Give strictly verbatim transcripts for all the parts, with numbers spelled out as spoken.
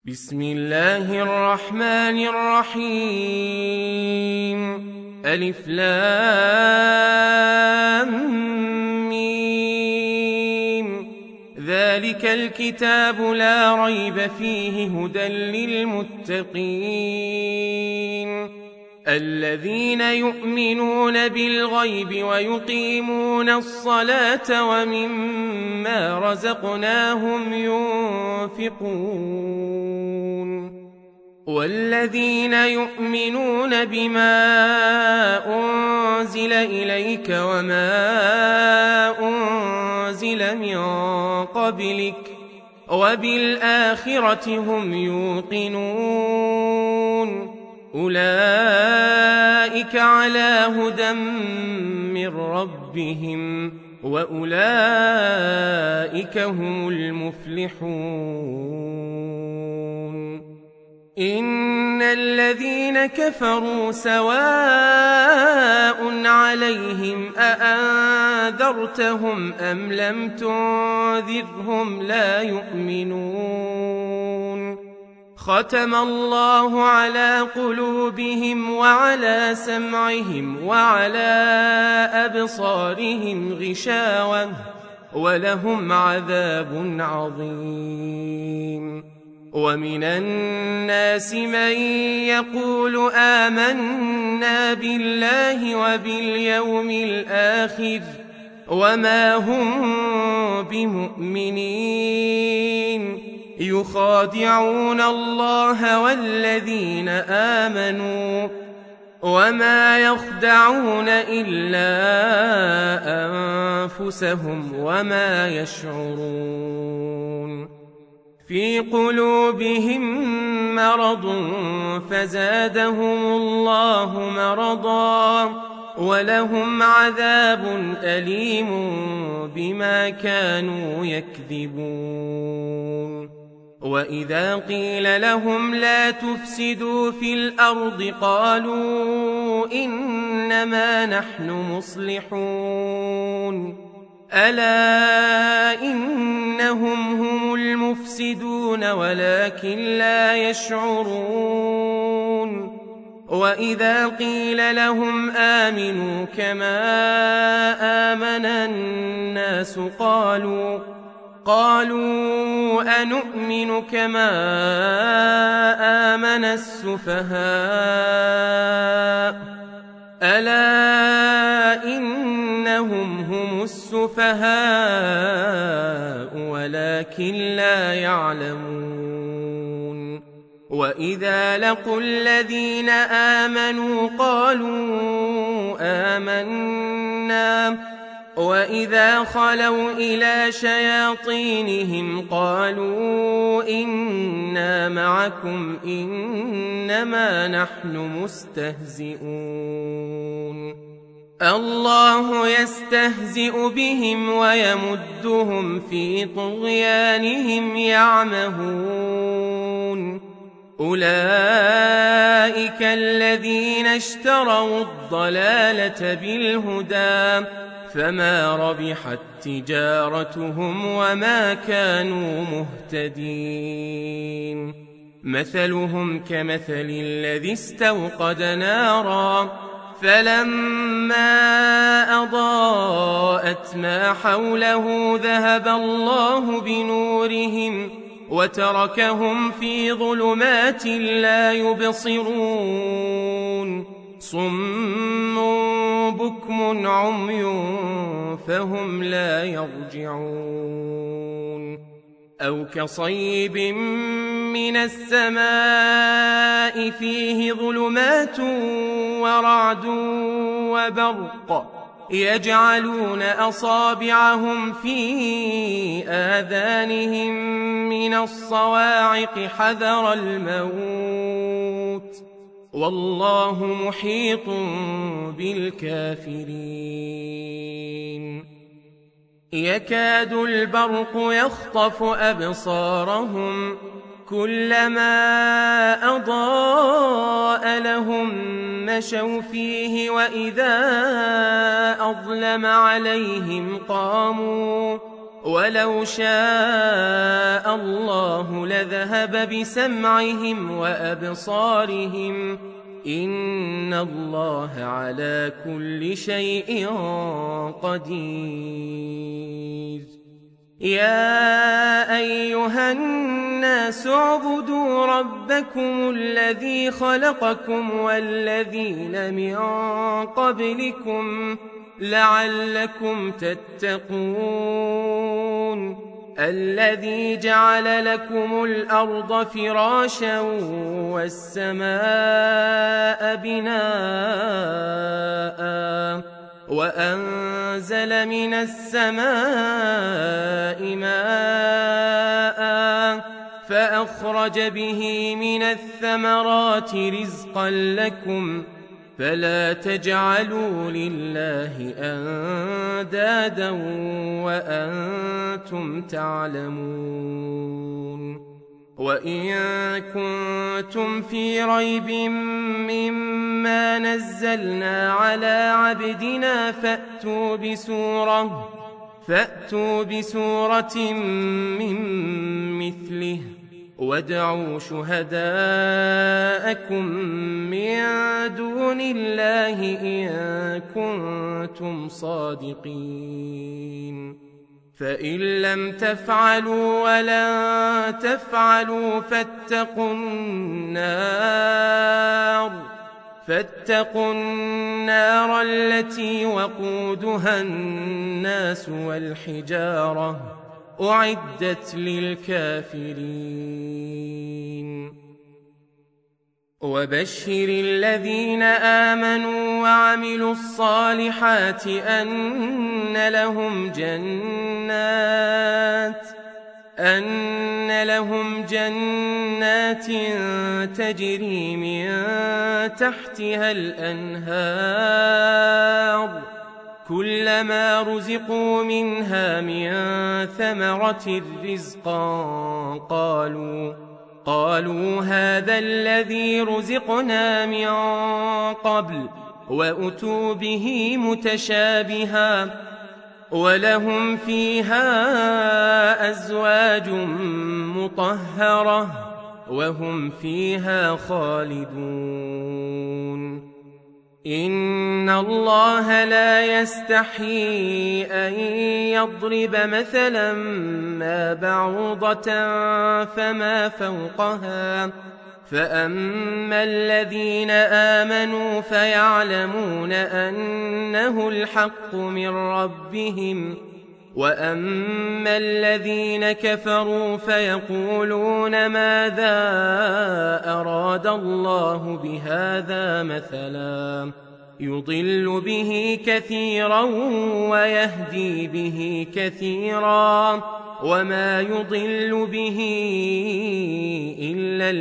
بسم الله الرحمن الرحيم ألف لام ميم ذلك الكتاب لا ريب فيه هدى للمتقين الذين يؤمنون بالغيب ويقيمون الصلاة ومما رزقناهم ينفقون والذين يؤمنون بما أنزل إليك وما أنزل من قبلك وبالآخرة هم يوقنون أولئك على هدى من ربهم وأولئك هم المفلحون إن الذين كفروا سواء عليهم أأنذرتهم أم لم تنذرهم لا يؤمنون ختم الله على قلوبهم وعلى سمعهم وعلى أبصارهم غشاوة ولهم عذاب عظيم ومن الناس من يقول آمنا بالله وباليوم الآخر وما هم بمؤمنين يخادعون الله والذين آمنوا وما يخدعون إلا أنفسهم وما يشعرون في قلوبهم مرض فزادهم الله مرضا ولهم عذاب أليم بما كانوا يكذبون وإذا قيل لهم لا تفسدوا في الأرض قالوا إنما نحن مصلحون ألا إنهم هم المفسدون ولكن لا يشعرون وإذا قيل لهم آمنوا كما آمن الناس قالوا قالوا أنؤمن كما آمن السفهاء ألا إنهم هم السفهاء ولكن لا يعلمون وإذا لقوا الذين آمنوا قالوا آمنا وإذا خلوا إلى شياطينهم قالوا إنا معكم إنما نحن مستهزئون الله يستهزئ بهم ويمدهم في طغيانهم يعمهون أولئك الذين اشتروا الضلالة بالهدى فما ربحت تجارتهم وما كانوا مهتدين مثلهم كمثل الذي استوقد نارا فلما أضاءت ما حوله ذهب الله بنورهم وتركهم في ظلمات لا يبصرون صم بكم عمي فهم لا يرجعون أو كصيب من السماء فيه ظلمات ورعد وبرق يجعلون أصابعهم في آذانهم من الصواعق حذر الموت والله محيط بالكافرين يكاد البرق يخطف أبصارهم كلما أضاء لهم مشوا فيه وإذا أظلم عليهم قاموا ولو شاء الله لذهب بسمعهم وأبصارهم إن الله على كل شيء قدير. يا أيها الناس اعبدوا ربكم الذي خلقكم والذين من قبلكم لعلكم تتقون. الذي جعل لكم الأرض فراشا والسماء بناء وأنزل من السماء ماء فأخرج به من الثمرات رزقا لكم فلا تجعلوا لله أندادا وأنتم تعلمون. وإن كنتم في ريب مما نزلنا على عبدنا فأتوا بسورة فأتوا بسورة من مثله وادعوا شهداءكم من دون الله إن كنتم صادقين. فإن لم تفعلوا ولن تفعلوا فاتقوا النار فاتقوا النار التي وقودها الناس والحجارة أعدت للكافرين. وبشر الذين آمنوا وعملوا الصالحات أن لهم جنات أن لهم جنات تجري من تحتها الأنهار كلما رزقوا منها من ثمرة رزقا قالوا قالوا هذا الذي رزقنا من قبل وأتوا به متشابها ولهم فيها أزواج مطهرة وهم فيها خالدون. إن الله لا يستحيي أن يضرب مثلا ما بعوضة فما فوقها فأما الذين آمنوا فيعلمون أنه الحق من ربهم وأما الذين كفروا فيقولون ماذا أراد الله بهذا مثلا يضل به كثيرا ويهدي به كثيرا وما يضل به إلا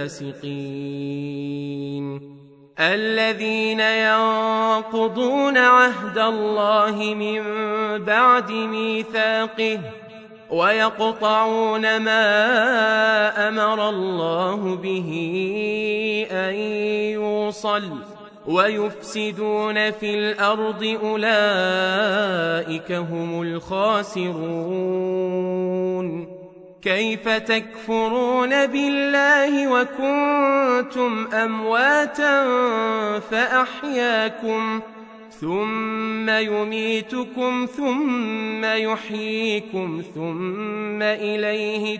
الفاسقين الذين ينقضون عهد الله من بعد ميثاقه ويقطعون ما أمر الله به أن يوصل ويفسدون في الأرض أولئك هم الخاسرون. كيف تكفرون بالله وكنتم أمواتا فأحياكم ثم يميتكم ثم يحييكم ثم إليه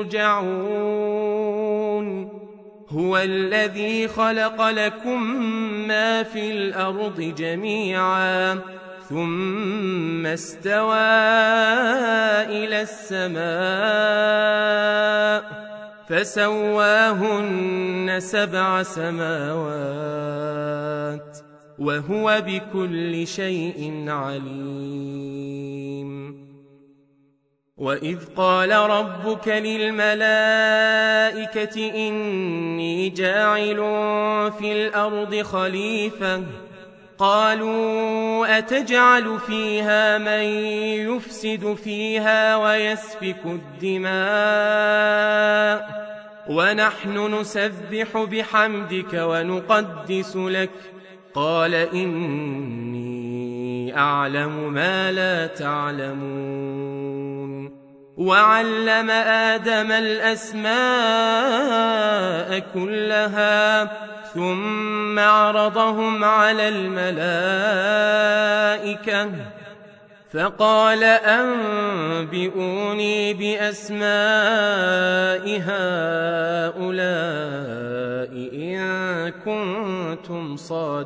ترجعون. هو الذي خلق لكم ما في الأرض جميعا ثم استوى إلى السماء فسواهن سبع سماوات وهو بكل شيء عليم. وإذ قال ربك للملائكة إني جاعل في الأرض خليفة قالوا أتجعل فيها من يفسد فيها ويسفك الدماء ونحن نسبح بحمدك ونقدس لك قال إني أعلم ما لا تعلمون. وعلم آدم الأسماء كلها ثم عرضهم على الملائكة فقال أنبئوني بأسماء هؤلاء إن كنتم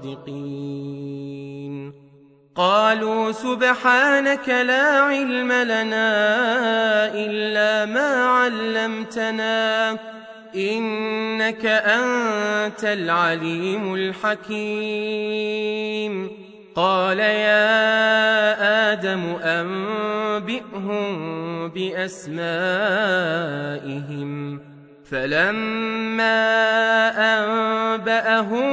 صادقين. قالوا سبحانك لا علم لنا إلا ما علمتنا إنك أنت العليم الحكيم. قال يا آدم أنبئهم بأسمائهم فلما أنبأهم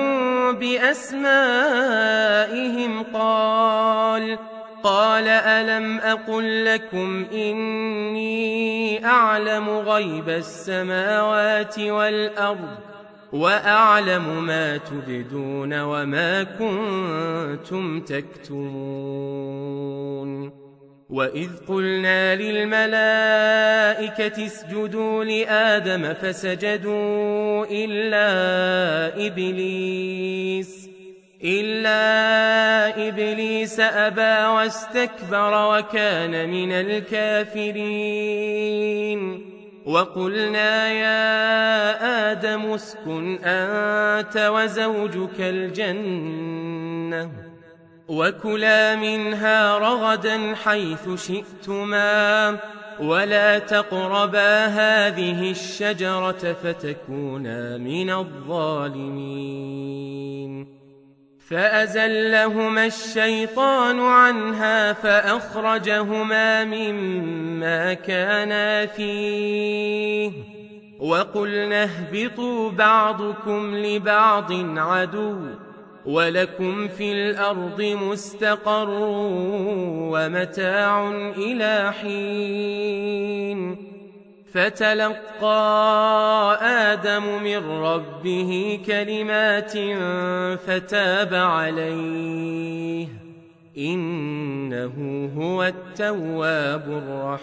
بأسمائهم قال قال ألم أقل لكم إني أعلم غيب السماوات والأرض وأعلم ما تبدون وما كنتم تكتمون. وإذ قلنا للملائكة اسجدوا لآدم فسجدوا إلا إبليس إلا إبليس أبى واستكبر وكان من الكافرين. وقلنا يا آدم اسكن أنت وزوجك الجنة وكلا منها رغدا حيث شئتما ولا تقربا هذه الشجرة فتكونا من الظالمين. فأزلهما الشيطان عنها فأخرجهما مما كانا فيه وقلنا اهبطوا بعضكم لبعض عدو ولكم في الأرض مستقر ومتاع إلى حين. فتلقى آدم من ربه كلمات فتاب عليه إنه هو التواب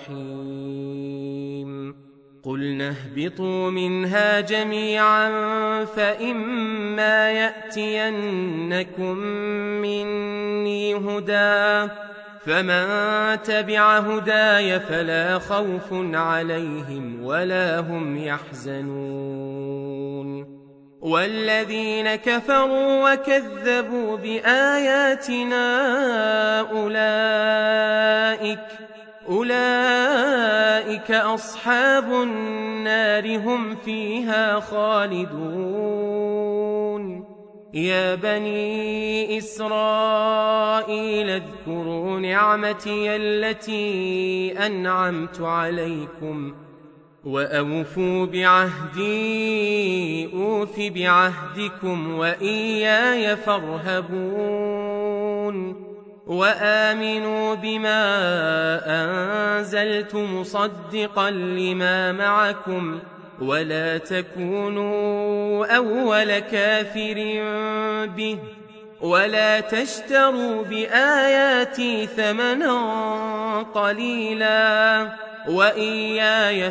الرحيم. قلنا اهبطوا منها جميعا فإما يأتينكم مني هدى فمن تبع هداي فلا خوف عليهم ولا هم يحزنون. والذين كفروا وكذبوا بآياتنا أولئك أولئك أصحاب النار هم فيها خالدون. يا بني إسرائيل اذكروا نعمتي التي أنعمت عليكم وأوفوا بعهدي أوف بعهدكم وإياي فارهبون. وآمنوا بما أنزلت مصدقا لما معكم ولا تكونوا أول كافر به ولا تشتروا بآياتي ثمنا قليلا وإياي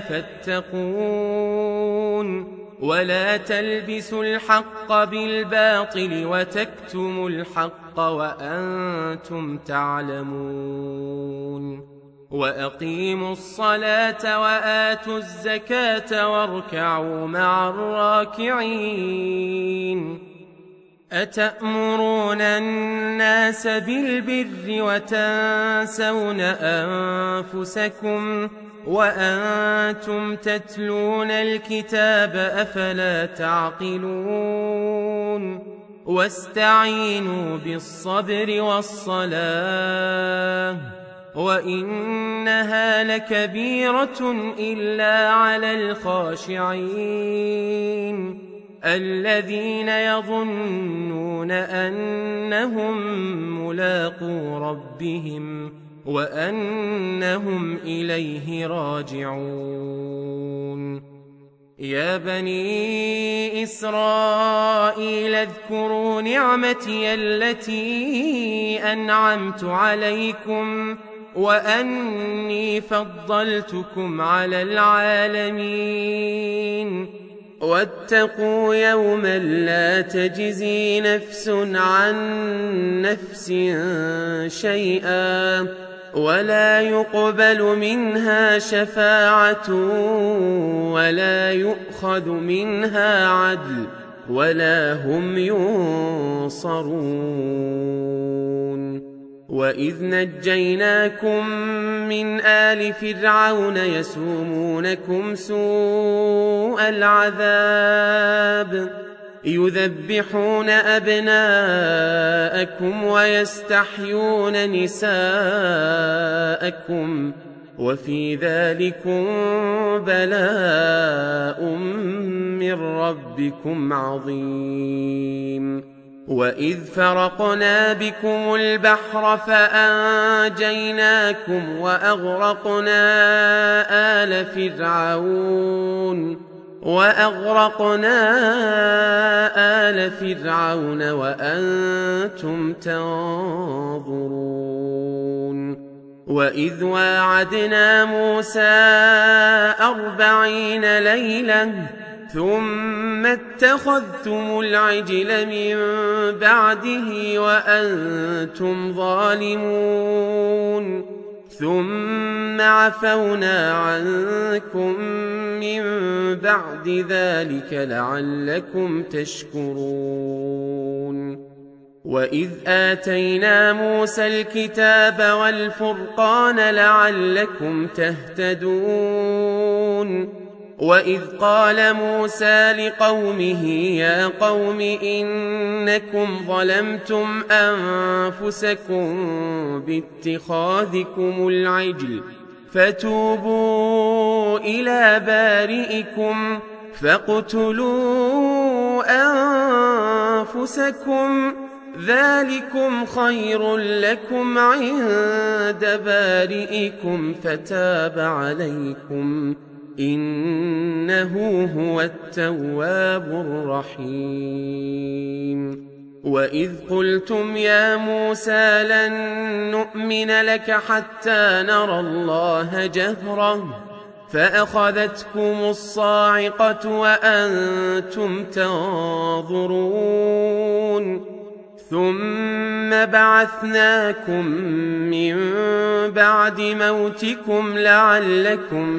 فاتقون. ولا تلبسوا الحق بالباطل وتكتموا الحق وأنتم تعلمون. وأقيموا الصلاة وآتوا الزكاة واركعوا مع الراكعين. أتأمرون الناس بالبر وتنسون أنفسكم وأنتم تتلون الكتاب أفلا تعقلون. واستعينوا بالصبر والصلاة وإنها لكبيرة إلا على الخاشعين الذين يظنون أنهم ملاقو ربهم وأنهم إليه راجعون. يا بني إسرائيل اذكروا نعمتي التي أنعمت عليكم وأني فضلتكم على العالمين واتقوا يوما لا تجزي نفس عن نفس شيئا ولا يقبل منها شفاعة ولا يؤخذ منها عدل ولا هم ينصرون. وإذ نجيناكم من آل فرعون يسومونكم سوء العذاب يذبحون أبناءكم ويستحيون نساءكم وفي ذلكم بلاء من ربكم عظيم. وإذ فرقنا بكم البحر فأنجيناكم وأغرقنا آل فرعون وأغرقنا آل فرعون وأنتم تنظرون. وإذ واعدنا موسى أربعين ليلة ثم اتخذتم العجل من بعده وأنتم ظالمون ثم عفونا عنكم من بعد ذلك لعلكم تشكرون. وإذ آتينا موسى الكتاب والفرقان لعلكم تهتدون. وإذ قال موسى لقومه يا قوم إنكم ظلمتم أنفسكم باتخاذكم العجل فتوبوا إلى بارئكم فاقتلوا أنفسكم ذلكم خير لكم عند بارئكم فتاب عليكم إنه هو التواب الرحيم. وإذ قلتم يا موسى لن نؤمن لك حتى نرى الله جهرة فأخذتكم الصاعقة وأنتم تنظرون ثم بعثناكم من بعد موتكم لعلكم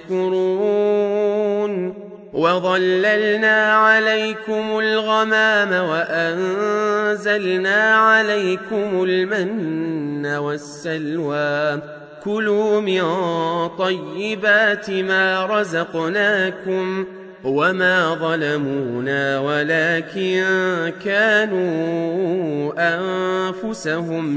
تشكرون. وظللنا عليكم الغمام وأنزلنا عليكم المن والسلوى كلوا من طيبات ما رزقناكم وما ظلمونا ولكن كانوا أنفسهم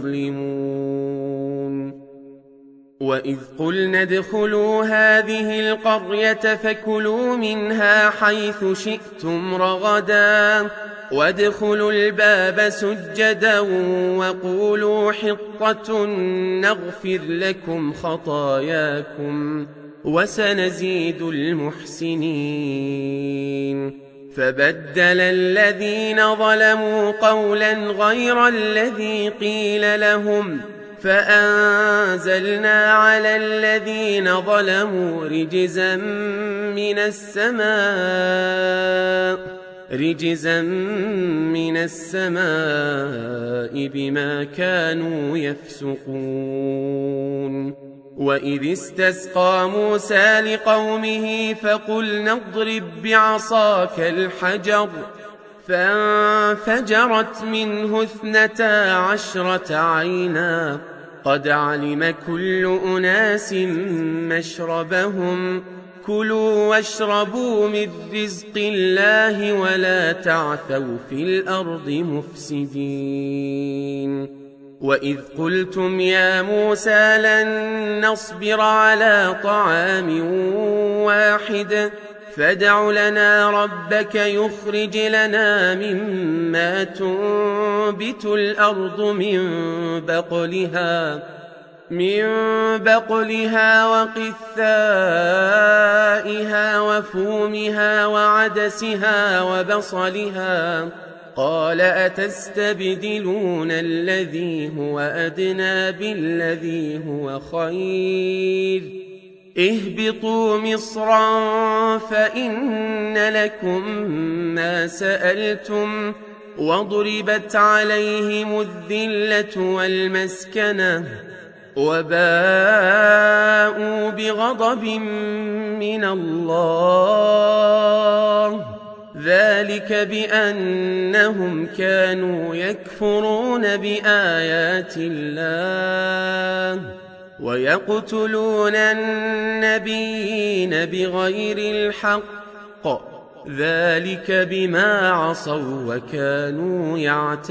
يظلمون. وإذ قلنا ادخلوا هذه القرية فكلوا منها حيث شئتم رغدا وادخلوا الباب سجدا وقولوا حطة نغفر لكم خطاياكم وسنزيد المحسنين. فبدل الذين ظلموا قولا غير الذي قيل لهم فأنزلنا على الذين ظلموا رجزا من السماء رجزا من السماء بما كانوا يفسقون. وإذ استسقى موسى لقومه فقلنا اضرب بعصاك الحجر فانفجرت منه اثنتا عشرة عينا قد علم كل أناس مشربهم كلوا واشربوا من رزق الله ولا تعثوا في الأرض مفسدين. وإذ قلتم يا موسى لن نصبر على طعام واحد فادع لنا ربك يخرج لنا مما تنبت الأرض من بقلها من بقلها وقثائها وفومها وعدسها وبصلها قال أتستبدلون الذي هو أدنى بالذي هو خير اهبطوا مصرا فإن لكم ما سألتم وضربت عليهم الذلة والمسكنة وباءوا بغضب من الله ذلك بأنهم كانوا يكفرون بآيات الله ويقتلون النبيين بغير الحق ذلك بما عصوا وكانوا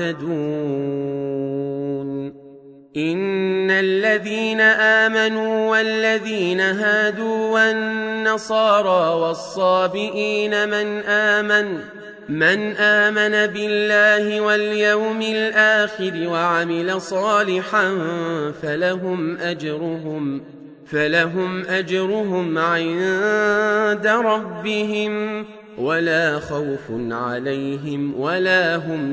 يعتدون إن الذين آمنوا والذين هادوا والنصارى والصابئين من آمن من آمن بالله واليوم الآخر وعمل صالحا فلهم أجرهم فلهم أجرهم عند ربهم ولا خوف عليهم ولا هم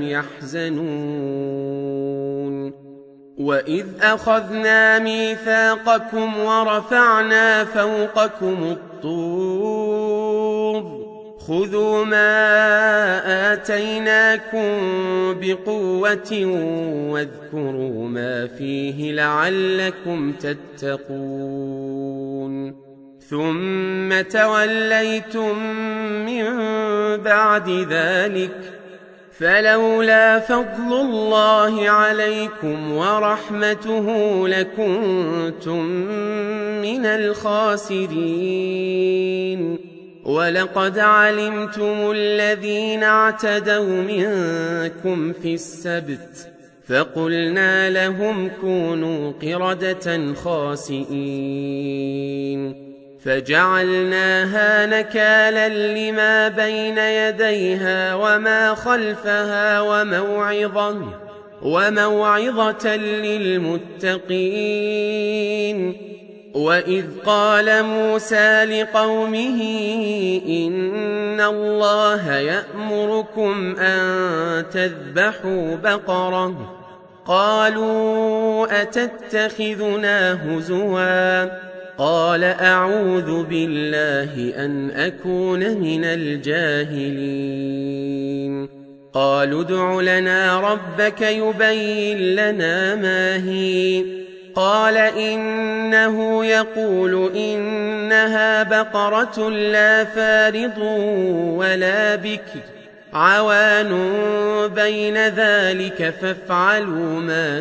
يحزنون وإذ أخذنا ميثاقكم ورفعنا فوقكم الطور خذوا ما آتيناكم بقوة واذكروا ما فيه لعلكم تتقون ثم توليتم من بعد ذلك فلولا فضل الله عليكم ورحمته لكنتم من الخاسرين ولقد علمتم الذين اعتدوا منكم في السبت فقلنا لهم كونوا قردة خاسئين فجعلناها نكالا لما بين يديها وما خلفها وموعظة وموعظة للمتقين وإذ قال موسى لقومه إن الله يأمركم أن تذبحوا بقرة قالوا أتتخذنا هزوا قال أعوذ بالله أن أكون من الجاهلين قالوا ادع لنا ربك يبين لنا ما هي قال إنه يقول إنها بقرة لا فارض ولا بكر عوان بين ذلك فافعلوا ما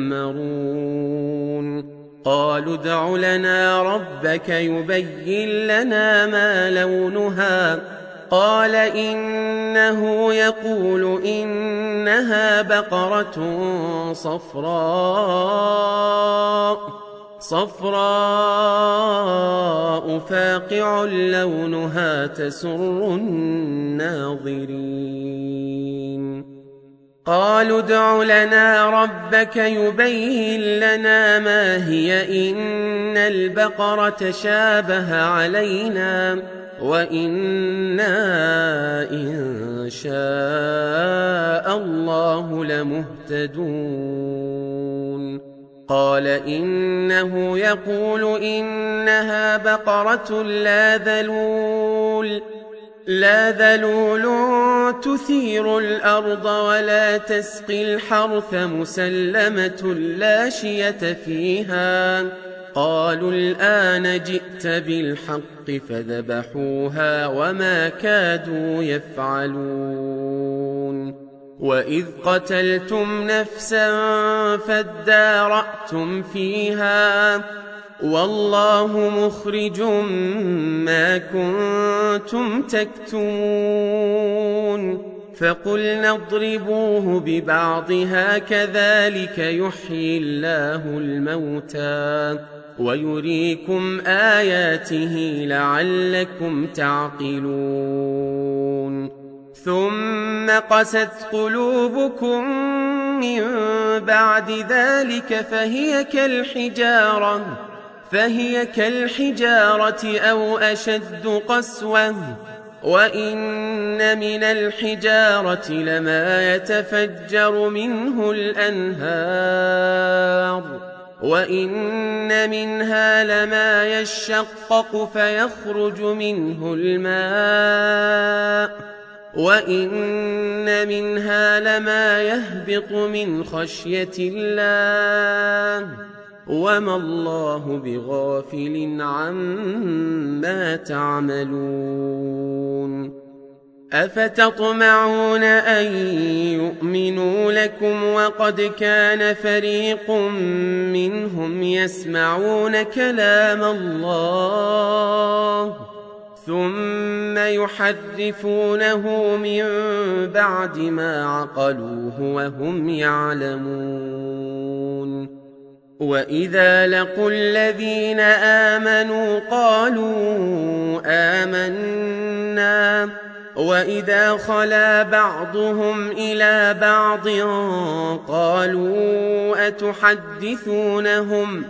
تؤمرون قالوا ادع لنا ربك يبين لنا ما لونها قال إنه يقول إنها بقرة صفراء صفراء فاقع لونها تسر الناظرين قالوا ادع لنا ربك يبين لنا ما هي إن البقرة شابه علينا وإنا إن شاء الله لمهتدون قال إنه يقول إنها بقرة لا ذلول لا ذلول تثير الأرض ولا تسقي الحرث مسلمة لا شية فيها قالوا الآن جئت بالحق فذبحوها وما كادوا يفعلون وإذ قتلتم نفسا فادارأتم فيها والله مخرج ما كنتم تكتمون فقلنا اضربوه ببعضها كذلك يحيي الله الموتى ويريكم آياته لعلكم تعقلون ثم قست قلوبكم من بعد ذلك فهي كالحجارة فهي كالحجارة أو أشد قسوة وإن من الحجارة لما يتفجر منه الأنهار وإن منها لما يشقق فيخرج منه الماء وإن منها لما يهبط من خشية الله وما الله بغافل عما تعملون أفتطمعون أن يؤمنوا لكم وقد كان فريق منهم يسمعون كلام الله ثم يحرفونه من بعد ما عقلوه وهم يعلمون وإذا لقوا الذين آمنوا قالوا آمنا وإذا خلا بعضهم إلى بعض قالوا أتحدثونهم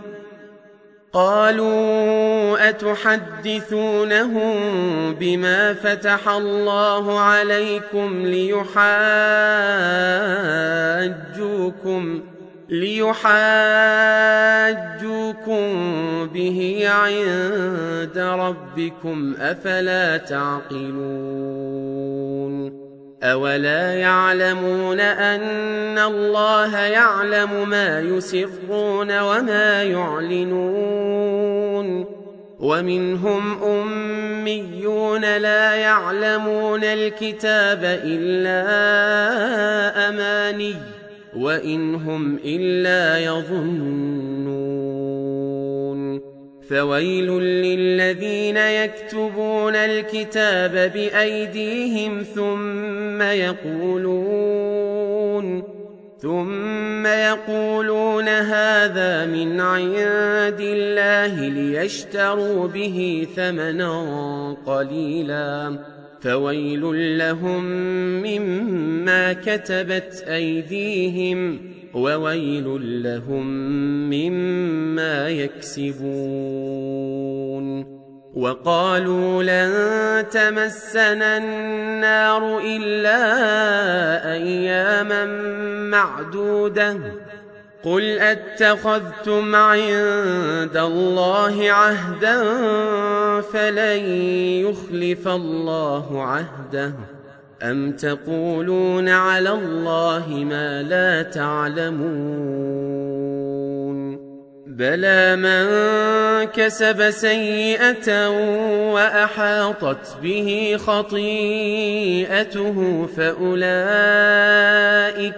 قالوا أتحدثونهم بما فتح الله عليكم ليحاجوكم ليحاجوكم به عند ربكم أفلا تعقلون أولا يعلمون أن الله يعلم ما يسرون وما يعلنون ومنهم أميون لا يعلمون الكتاب إلا أماني وإن هم إلا يظنون فويل للذين يكتبون الكتاب بأيديهم ثم يقولون ثم يقولون هذا من عند الله ليشتروا به ثمنا قليلا فويل لهم مما كتبت أيديهم وويل لهم مما يكسبون وقالوا لن تمسنا النار إلا أياما معدودة قل أتخذتم عند الله عهدا فلن يخلف الله عهده أم تقولون على الله ما لا تعلمون بلى من كسب سيئة وأحاطت به خطيئته فأولئك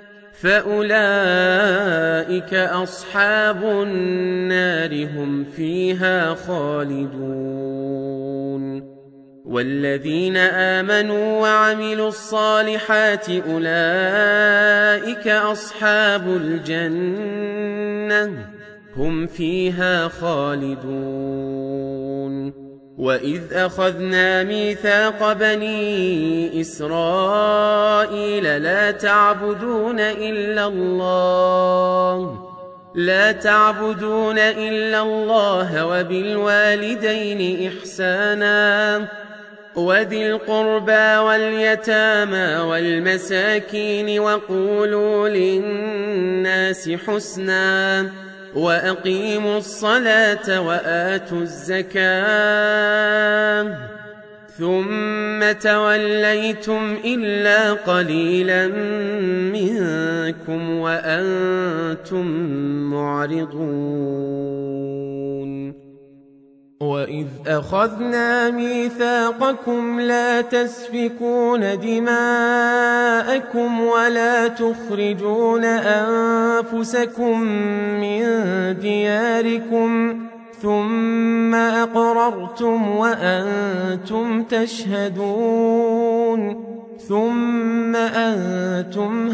فأولئك أصحاب النار هم فيها خالدون والذين آمنوا وعملوا الصالحات أولئك أصحاب الجنة هم فيها خالدون وإذ أخذنا ميثاق بني إسرائيل لا تعبدون إلا الله لا تعبدون إلا الله وبالوالدين إحسانا وذي القربى واليتامى والمساكين وقولوا للناس حسنا وأقيموا الصلاة وآتوا الزكاة ثم توليتم إلا قليلا منكم وأنتم معرضون وإذ أخذنا ميثاقكم لا تسفكون دماءكم ولا تخرجون أنفسكم من دياركم ثم أقررتم وأنتم تشهدون ثم أنتم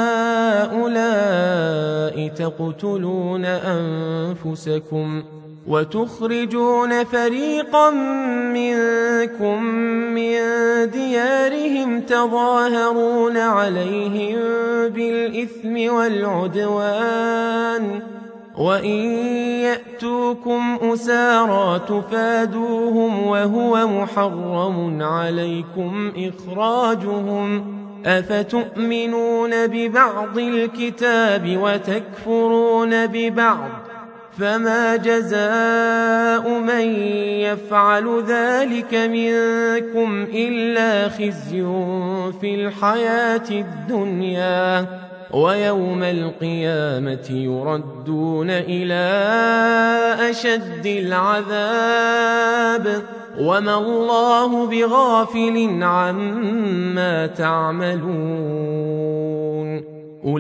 هؤلاء تقتلون أنفسكم وتخرجون فريقا منكم من ديارهم تظاهرون عليهم بالإثم والعدوان وإن يأتوا يأتوكم أسارى تفادوهم وهو محرم عليكم إخراجهم أفتؤمنون ببعض الكتاب وتكفرون ببعض فما جزاء من يفعل ذلك منكم إلا خزي في الحياة الدنيا ويوم القيامة يردون إلى أشد العذاب وما الله بغافل عما تعملون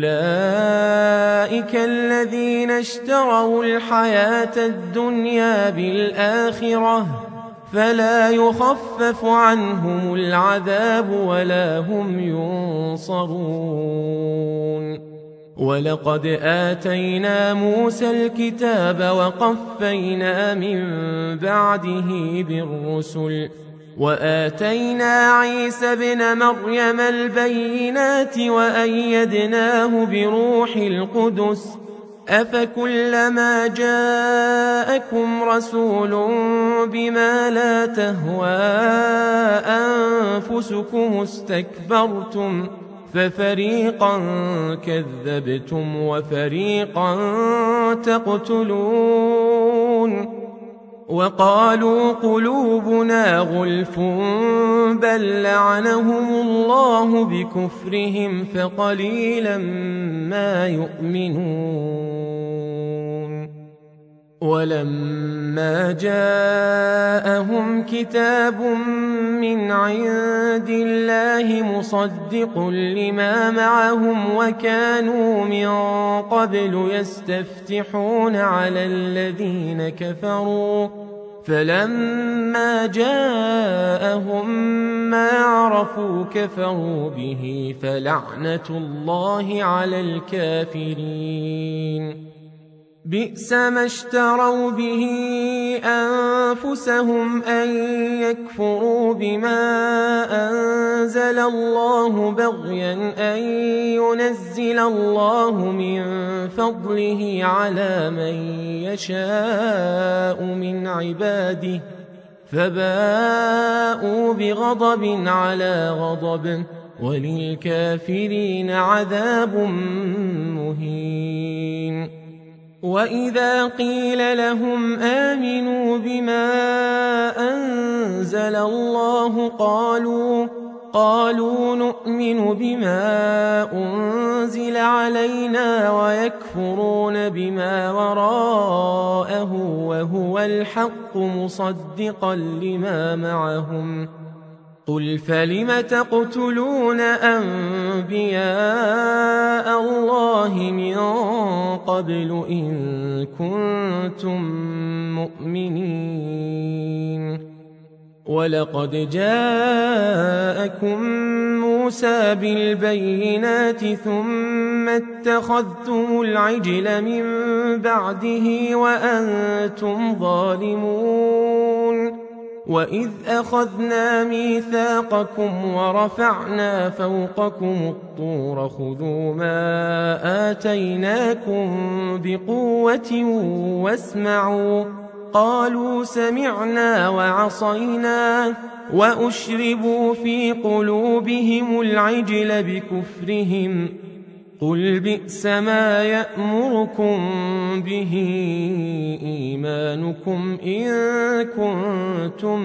أولئك الذين اشتروا الحياة الدنيا بالآخرة فلا يخفف عنهم العذاب ولا هم ينصرون ولقد آتينا موسى الكتاب وقفينا من بعده بالرسل وآتينا عيسى ابن مريم البينات وأيدناه بروح القدس أفكلما جاءكم رسول بما لا تهوى أنفسكم استكبرتم ففريقا كذبتم وفريقا تقتلون وقالوا قلوبنا غلف بل لعنهم الله بكفرهم فقليلا ما يؤمنون ولما جاءهم كتاب من عند الله مصدق لما معهم وكانوا من قبل يستفتحون على الذين كفروا فلما جاءهم ما عرفوا كفروا به فلعنة الله على الكافرين بئس ما اشتروا به أنفسهم أن يكفروا بما أنزل الله بغيا أن ينزل الله من فضله على من يشاء من عباده فباءوا بغضب على غضب وللكافرين عذاب مهين وإذا قيل لهم آمنوا بما أنزل الله قالوا قالوا نؤمن بما أنزل علينا ويكفرون بما وراءه وهو الحق مصدقا لما معهم قل فلم تقتلون أنبياء الله من قبل إن كنتم مؤمنين ولقد جاءكم موسى بالبينات ثم اتخذتم العجل من بعده وأنتم ظالمون وإذ أخذنا ميثاقكم ورفعنا فوقكم الطور خذوا ما آتيناكم بقوة واسمعوا قالوا سمعنا وعصينا وأشربوا في قلوبهم العجل بكفرهم قل بئس ما يأمركم به إيمانكم إن كنتم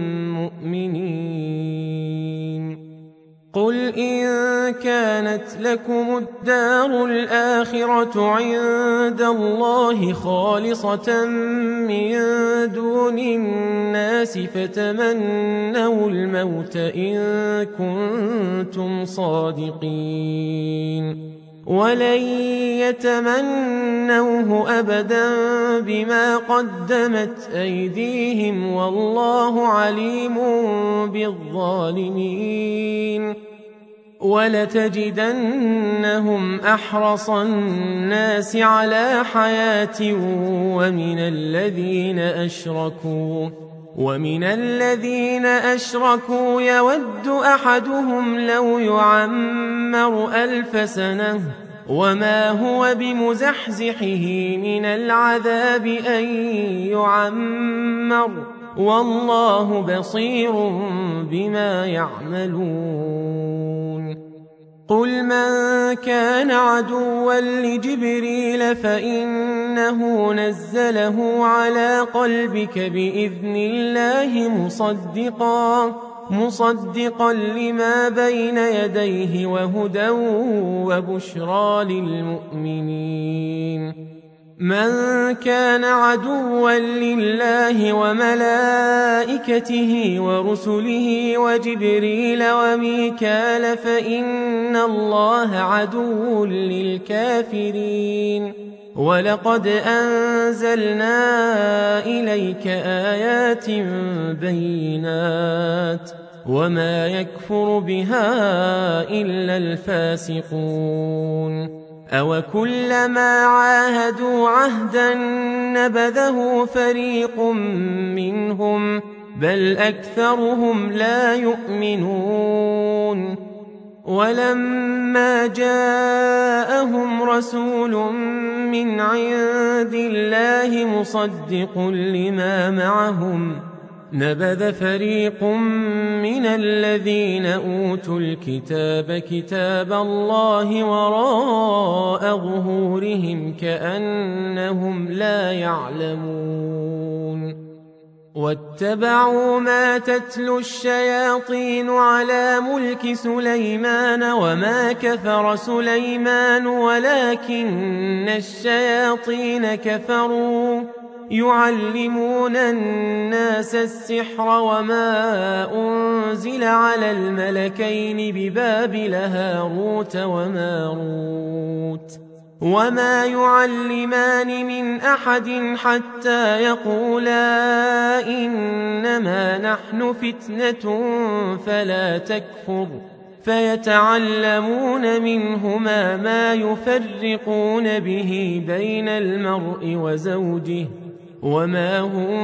مؤمنين قل إن كانت لكم الدار الآخرة عند الله خالصة من دون الناس فتمنوا الموت إن كنتم صادقين ولن يتمنوه أبدا بما قدمت أيديهم والله عليم بالظالمين ولتجدنهم أحرص الناس على حياة ومن الذين أشركوا ومن الذين أشركوا يود أحدهم لو يعمر ألف سنة وما هو بمزحزحه من العذاب أن يعمر والله بصير بما يعملون قل من كان عدوا لجبريل فإنه نزله على قلبك بإذن الله مصدقا مصدقا لما بين يديه وهدى وبشرى للمؤمنين من كان عدوا لله وملائكته ورسله وجبريل وميكال فإن الله عدو للكافرين ولقد أنزلنا إليك آيات بينات وما يكفر بها إلا الفاسقون أوكلما عاهدوا عهدا نبذه فريق منهم بل أكثرهم لا يؤمنون ولما جاءهم رسول من عند الله مصدق لما معهم نبذ فريق من الذين أوتوا الكتاب كتاب الله وراء ظهورهم كأنهم لا يعلمون واتبعوا ما تتلو الشياطين على ملك سليمان وما كفر سليمان ولكن الشياطين كفروا يعلمون الناس السحر وما أنزل على الملكين ببابل هاروت وماروت وما يعلمان من أحد حتى يقولا إنما نحن فتنة فلا تكفر فيتعلمون منهما ما يفرقون به بين المرء وزوجه وما هم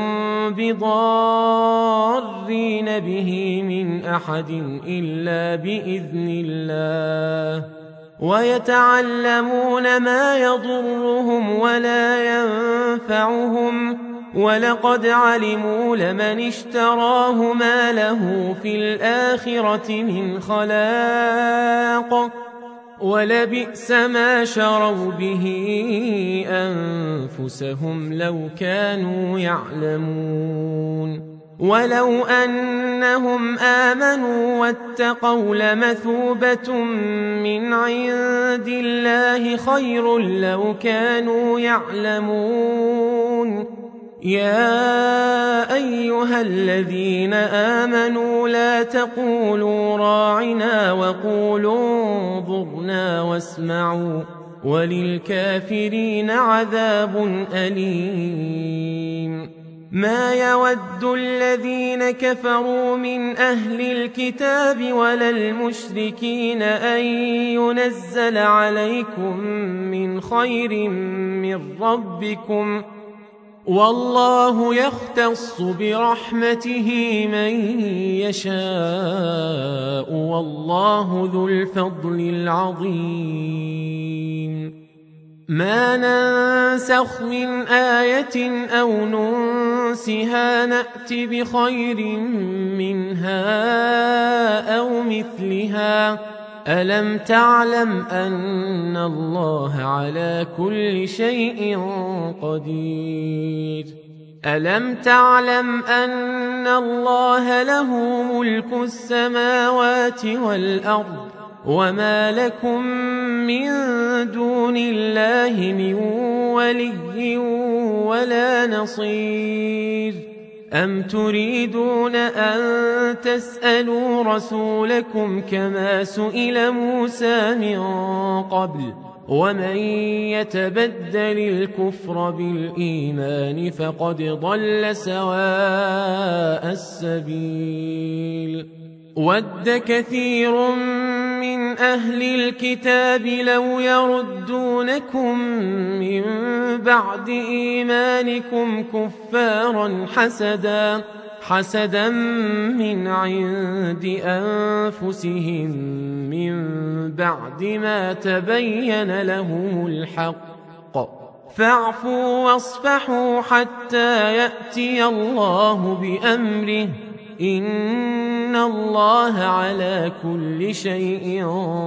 بضارين به من أحد إلا بإذن الله ويتعلمون ما يضرهم ولا ينفعهم ولقد علموا لمن اشتراه ما له في الآخرة من خلاق ولبئس ما شروا به أنفسهم لو كانوا يعلمون ولو أنهم آمنوا واتقوا لمثوبة من عند الله خير لو كانوا يعلمون يا أيها الذين آمنوا لا تقولوا راعنا وقولوا انظرنا واسمعوا وللكافرين عذاب أليم ما يود الذين كفروا من أهل الكتاب ولا المشركين أن ينزل عليكم من خير من ربكم والله يختص برحمته من يشاء والله ذو الفضل العظيم ما ننسخ من آية أو ننسها نأت بخير منها أو مثلها ألم تعلم أن الله على كل شيء قدير ألم تعلم أن الله له ملك السماوات والأرض وما لكم من دون الله من ولي ولا نصير أم تريدون أن تسألوا رسولكم كما سئل موسى من قبل ومن يتبدل الكفر بالإيمان فقد ضل سواء السبيل ود كثير من أهل الكتاب لو يردونكم من بعد إيمانكم كفارا حسدا حسدا من عند أنفسهم من بعد ما تبين لهم الحق فاعفوا واصفحوا حتى يأتي الله بأمره إن الله على كل شيء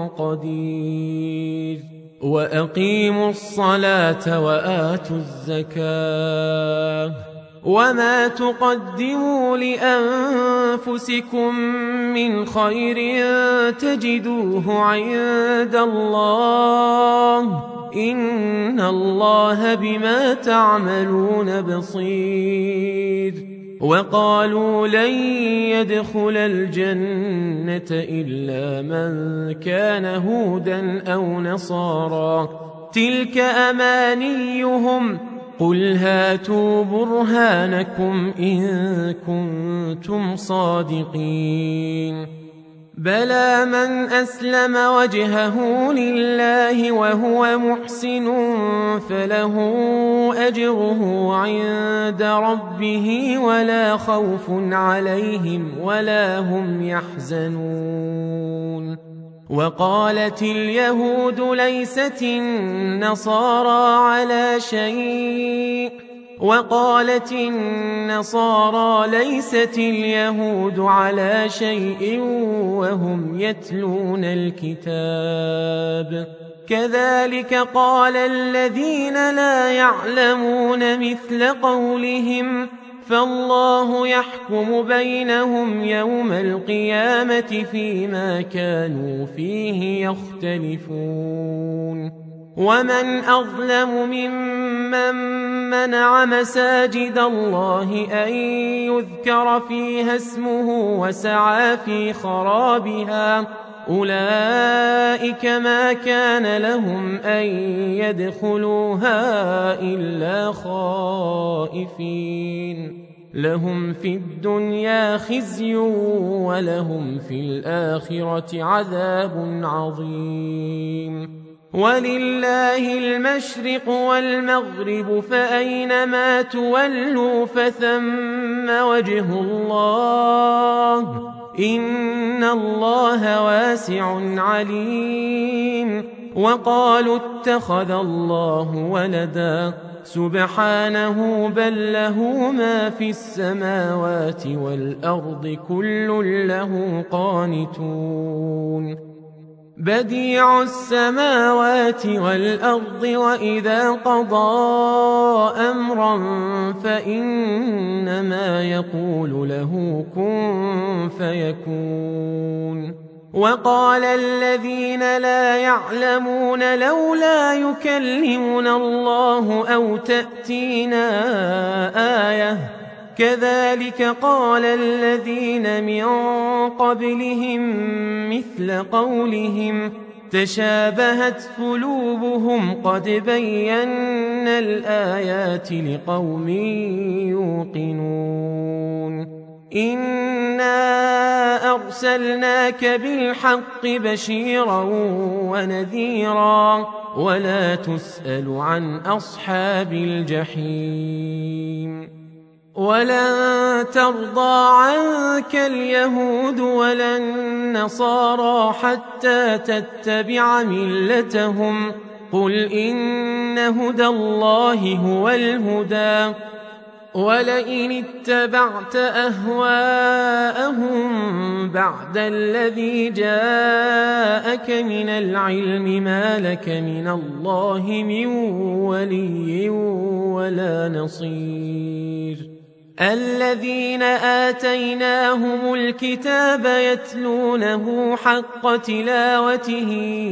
قدير وأقيموا الصلاة وآتوا الزكاة وما تقدموا لأنفسكم من خير تجدوه عند الله إن الله بما تعملون بصير وقالوا لن يدخل الجنة إلا من كان هودا أو نصارى تلك أمانيهم قل هاتوا برهانكم إن كنتم صادقين بلى من أسلم وجهه لله وهو محسن فله أجره عند ربه ولا خوف عليهم ولا هم يحزنون وقالت اليهود ليست النصارى على شيء وقالت النصارى ليست اليهود على شيء وهم يتلون الكتاب كذلك قال الذين لا يعلمون مثل قولهم فالله يحكم بينهم يوم القيامة فيما كانوا فيه يختلفون ومن أظلم ممن منع مساجد الله أن يذكر فيها اسمه وسعى في خرابها أولئك ما كان لهم أن يدخلوها إلا خائفين لهم في الدنيا خزي ولهم في الآخرة عذاب عظيم ولله المشرق والمغرب فأينما تولوا فثم وجه الله إن الله واسع عليم وقالوا اتخذ الله ولدا سبحانه بل له ما في السماوات والأرض كل له قانتون بديع السماوات والأرض وإذا قضى أمرا فإنما يقول له كن فيكون وقال الذين لا يعلمون لولا يكلمنا الله أو تأتينا آية كذلك قال الذين من قبلهم مثل قولهم تشابهت قلوبهم قد بينا الآيات لقوم يوقنون إنا أرسلناك بالحق بشيرا ونذيرا ولا تسأل عن أصحاب الجحيم ولن ترضى عنك اليهود ولا النصارى حتى تتبع ملتهم قل إن هدى الله هو الهدى ولئن اتبعت أهواءهم بعد الذي جاءك من العلم ما لك من الله من ولي ولا نصير الذين آتيناهم الكتاب يتلونه حق تلاوته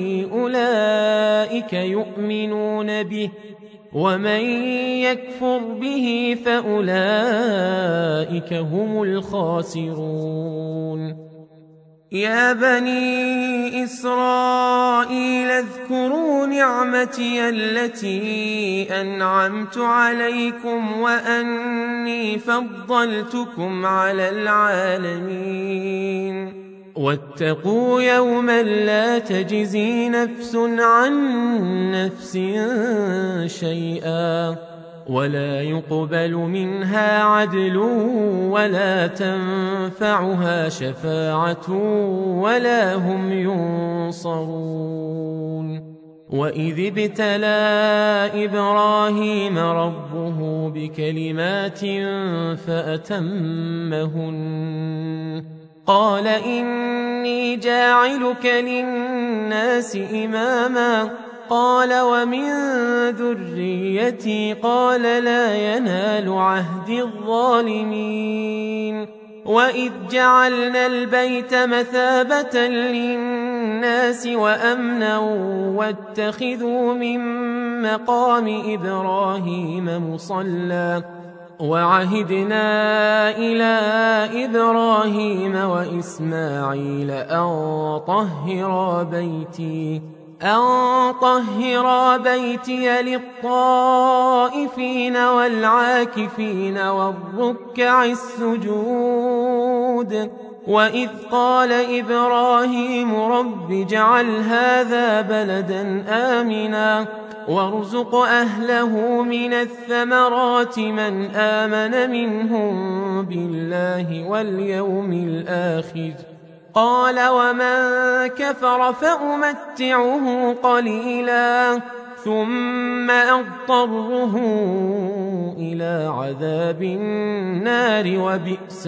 أولئك يؤمنون به ومن يكفر به فأولئك هم الخاسرون يا بني إسرائيل اذكروا نعمتي التي أنعمت عليكم وأني فضلتكم على العالمين واتقوا يوما لا تجزي نفس عن نفس شيئا ولا يقبل منها عدل ولا تنفعها شفاعة ولا هم ينصرون وإذ ابتلى إبراهيم ربه بكلمات فأتمهن قال إني جاعلك للناس إماما قال ومن ذريتي قال لا ينال عهد الظالمين وإذ جعلنا البيت مثابة للناس وأمنا واتخذوا من مقام إبراهيم مصلى وعهدنا إلى إبراهيم وإسماعيل أن طهرا بيتي أن طهرا بيتي للطائفين والعاكفين والركع السجود وإذ قال إبراهيم رب اجعل هذا بلدا آمنا وارزق أهله من الثمرات من آمن منهم بالله واليوم الآخر قال ومن كفر فأمتعه قليلا ثم أضطره إلى عذاب النار وبئس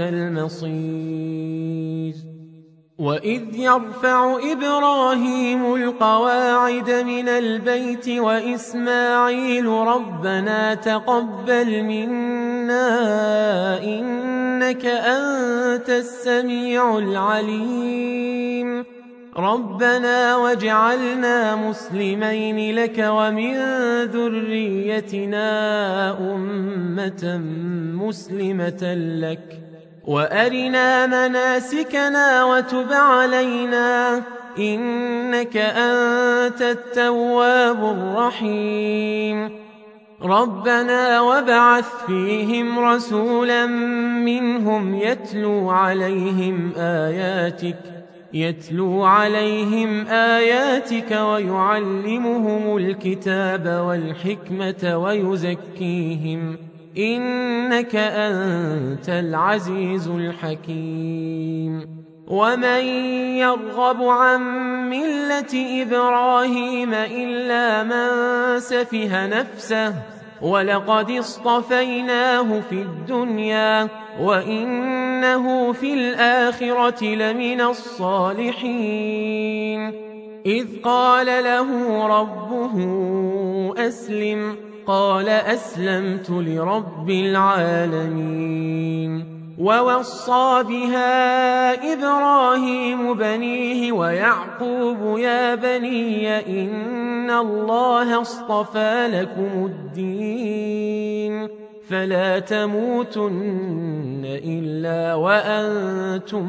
المصير وإذ يرفع إبراهيم القواعد من البيت وإسماعيل ربنا تقبل منا إنك أنت السميع العليم ربنا واجعلنا مسلمين لك ومن ذريتنا أمة مسلمة لك وأرنا مناسكنا وتب علينا إنك أنت التواب الرحيم ربنا وابعث فيهم رسولا منهم يتلو عليهم آياتك يتلو عليهم آياتك ويعلمهم الكتاب والحكمة ويزكيهم إنك أنت العزيز الحكيم ومن يرغب عن ملة إبراهيم إلا من سفه نفسه ولقد اصطفيناه في الدنيا وإنه في الآخرة لمن الصالحين إذ قال له ربه أسلم قال أسلمت لرب العالمين ووصى بها إبراهيم بنيه ويعقوب يا بني إن الله اصطفى لكم الدين فلا تموتن إلا وأنتم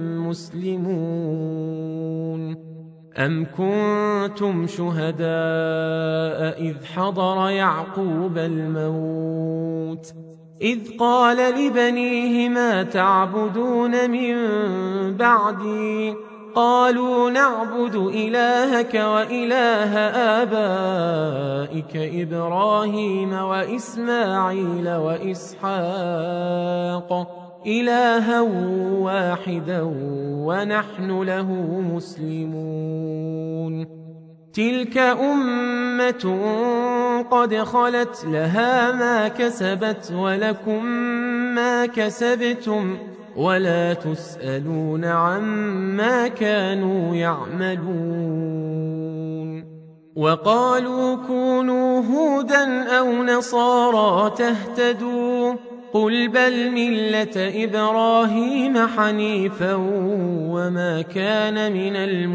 مسلمون أم كنتم شهداء إذ حضر يعقوب الموت إذ قال لبنيه ما تعبدون من بعدي قالوا نعبد إلهك وإله آبائك إبراهيم وإسماعيل وإسحاق إلها واحدا ونحن له مسلمون تلك أمة قد خلت لها ما كسبت ولكم ما كسبتم ولا تسألون عما كانوا يعملون وقالوا كونوا هودا أو نصارى تهتدوا قل بل ملة إبراهيم حنيفا وما كان من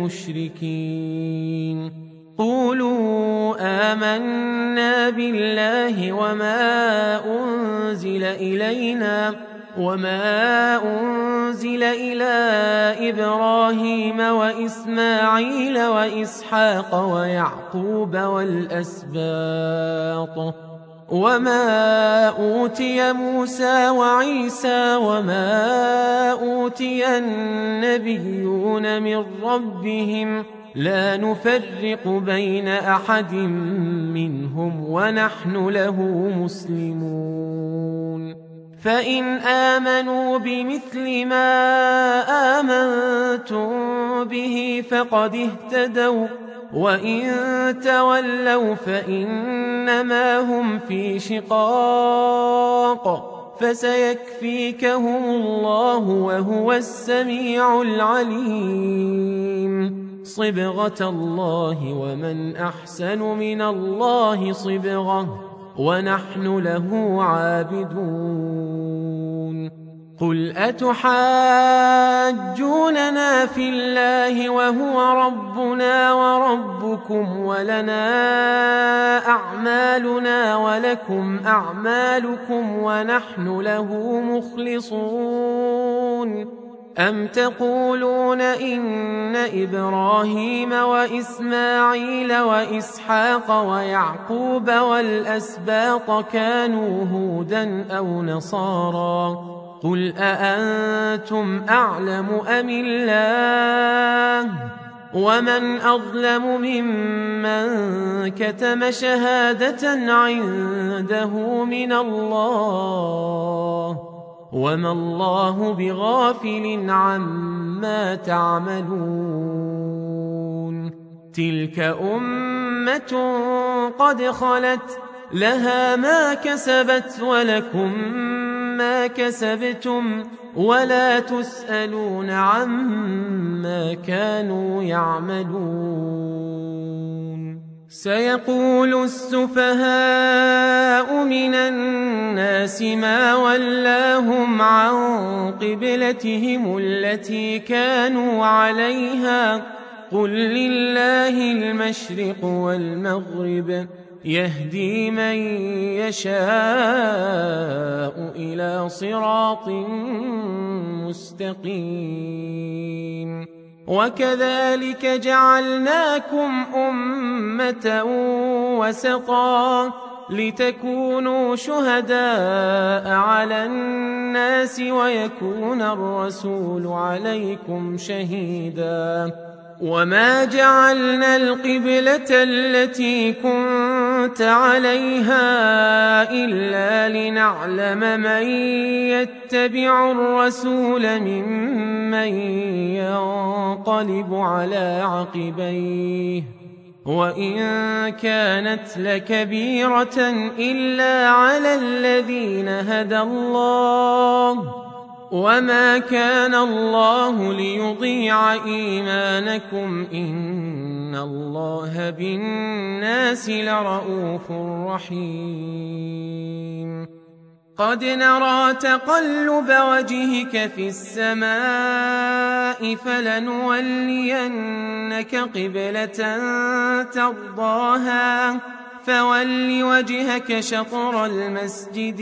المشركين قولوا آمنا بالله وما أنزل إلينا وما أنزل إلى إبراهيم وإسماعيل وإسحاق ويعقوب والأسباط وما أوتي موسى وعيسى وما أوتي النبيون من ربهم لا نفرق بين أحد منهم ونحن له مسلمون فإن آمنوا بمثل ما آمنتم به فقد اهتدوا وإن تولوا فإنما هم في شقاق فسيكفيكهم الله وهو السميع العليم صبغة الله ومن أحسن من الله صبغة ونحن له عابدون قل أتحاجوننا في الله وهو ربنا وربكم ولنا أعمالنا ولكم أعمالكم ونحن له مخلصون أم تقولون إن إبراهيم وإسماعيل وإسحاق ويعقوب والأسباط كانوا هودا أو نصارى قل أأنتم أعلم أم الله ومن أظلم ممن كتم شهادة عنده من الله وما الله بغافل عما تعملون تلك أمة قد خلت لها ما كسبت ولكم ما كسبتم ولا تسألون عما كانوا يعملون سيقول السفهاء من الناس ما ولاهم عن قبلتهم التي كانوا عليها قل لله المشرق والمغرب يهدي من يشاء إلى صراط مستقيم وكذلك جعلناكم أمة وسطا لتكونوا شهداء على الناس ويكون الرسول عليكم شهيدا وما جعلنا القبلة التي كنت عليها إلا لنعلم من يتبع الرسول ممن ينقلب على عقبيه وإن كانت لكبيرة إلا على الذين هدى الله وما كان الله ليضيع إيمانكم إن الله بالناس لرءوف رحيم قد نرى تقلب وجهك في السماء فلنولينك قبلة ترضاها فول وجهك شطر المسجد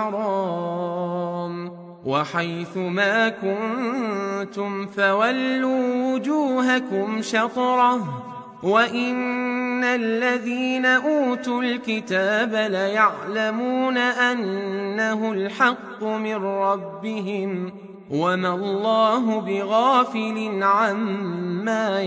الحرام وحيث ما كنتم فولوا وجوهكم شطره وإن الذين أوتوا الكتاب ليعلمون أنه الحق من ربهم وما الله بغافل عما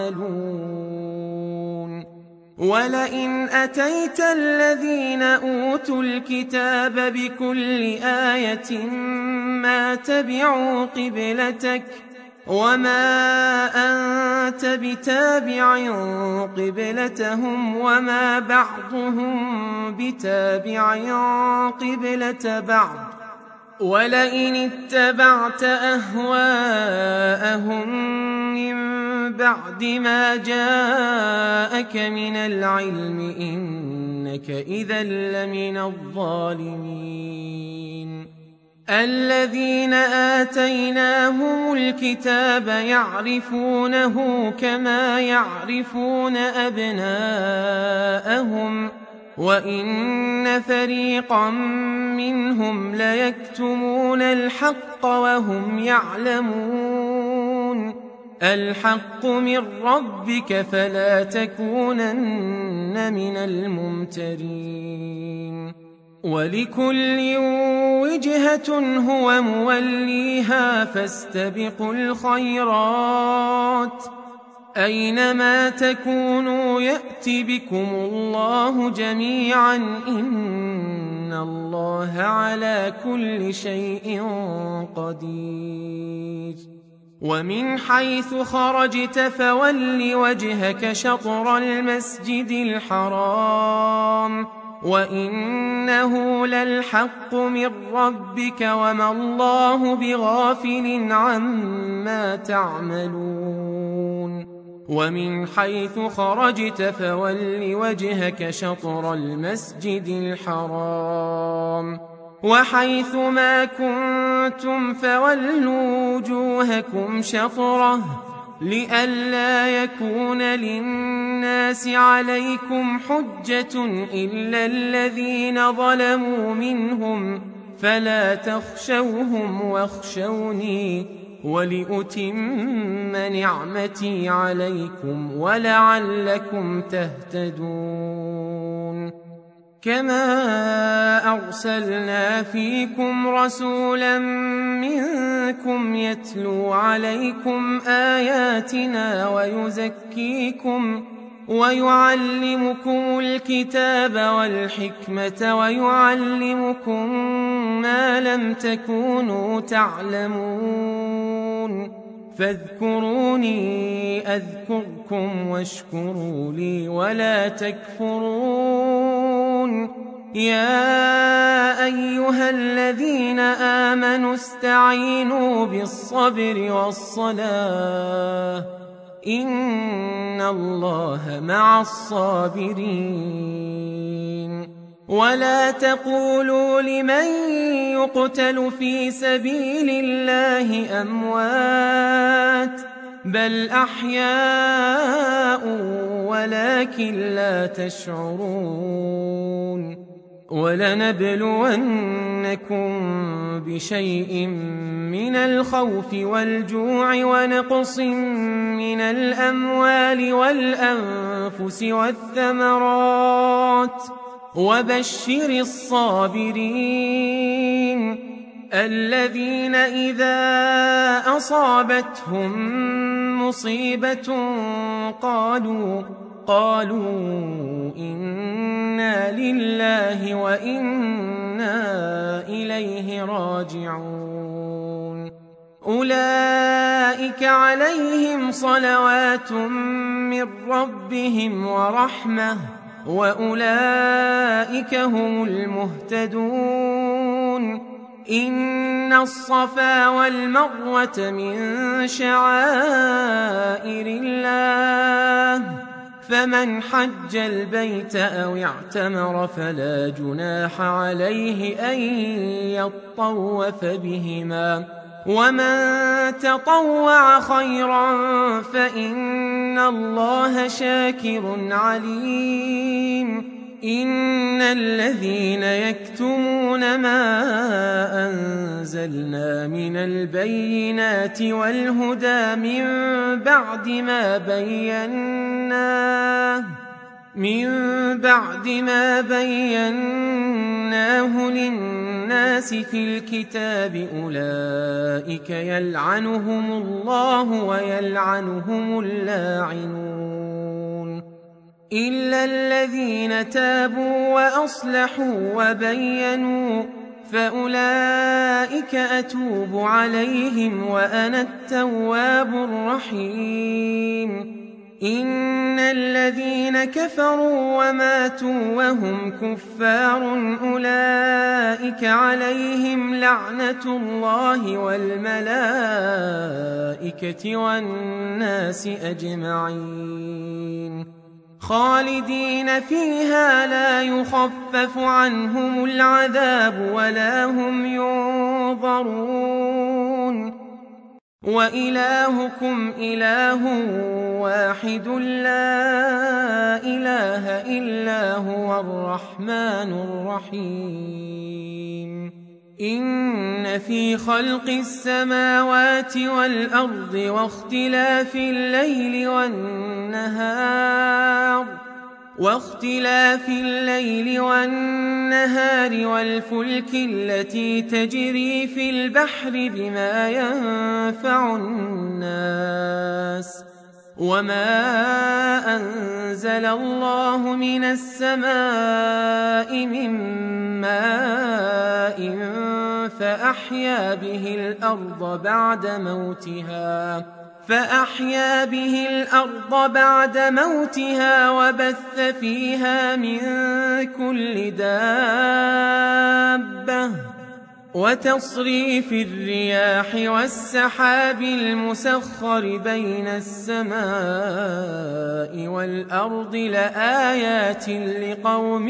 يعملون ولئن أتيت الذين أوتوا الكتاب بكل آية ما تبعوا قبلتك وما أنت بتابع قبلتهم وما بعضهم بتابع قبلة بعض ولئن اتبعت أهواءهم من بعد ما جاءك من العلم إنك إذا لمن الظالمين الذين آتيناهم الكتاب يعرفونه كما يعرفون أبناءهم وإن فريقا منهم ليكتمون الحق وهم يعلمون الحق من ربك فلا تكونن من الممترين ولكل وجهة هو موليها فاستبقوا الخيرات أينما تكونوا يأت بكم الله جميعا إن الله على كل شيء قدير ومن حيث خرجت فول وجهك شطر المسجد الحرام وإنه للحق من ربك وما الله بغافل عما تعملون ومن حيث خرجت فول وجهك شطر المسجد الحرام وحيث ما كنتم فولوا وجوهكم شطره لئلا يكون للناس عليكم حجة إلا الذين ظلموا منهم فلا تخشوهم واخشوني ولأتم نعمتي عليكم ولعلكم تهتدون كما أرسلنا فيكم رسولا منكم يتلو عليكم آياتنا ويزكيكم ويعلمكم الكتاب والحكمة ويعلمكم ما لم تكونوا تعلمون فاذكروني أذكركم واشكروا لي ولا تكفرون يا أيها الذين آمنوا استعينوا بالصبر والصلاة إن الله مع الصابرين ولا تقولوا لمن يقتل في سبيل الله أموات بل أحياء ولكن لا تشعرون ولنبلونكم بشيء من الخوف والجوع ونقص من الأموال والأنفس والثمرات وبشر الصابرين الذين إذا أصابتهم مصيبة قالوا قالوا إنا لله وإنا إليه راجعون أولئك عليهم صلوات من ربهم ورحمة وأولئك هم المهتدون إن الصفا والمروة من شعائر الله فمن حج البيت أو اعتمر فلا جناح عليه أن يطوف بهما ومن تطوع خيرا فإن الله شاكر عليم إن الذين يكتمون ما أنزلنا من البينات والهدى من بعد ما بيناه من بعد ما بيناه للناس في الكتاب أولئك يلعنهم الله ويلعنهم اللاعنون إلا الذين تابوا وأصلحوا وبينوا فأولئك أتوب عليهم وأنا التواب الرحيم إن الذين كفروا وماتوا وهم كفار أولئك عليهم لعنة الله والملائكة والناس أجمعين خالدين فيها لا يخفف عنهم العذاب ولا هم ينظرون وإلهكم إله واحد لا إله إلا هو الرحمن الرحيم إن في خلق السماوات والأرض واختلاف الليل والنهار واختلاف الليل والنهار والفلك التي تجري في البحر بما ينفع الناس وما أنزل الله من السماء من ماء فأحيا به الأرض بعد موتها فأحيا به الأرض بعد موتها وبث فيها من كل دابة وتصريف الرياح والسحاب المسخر بين السماء والأرض لآيات لقوم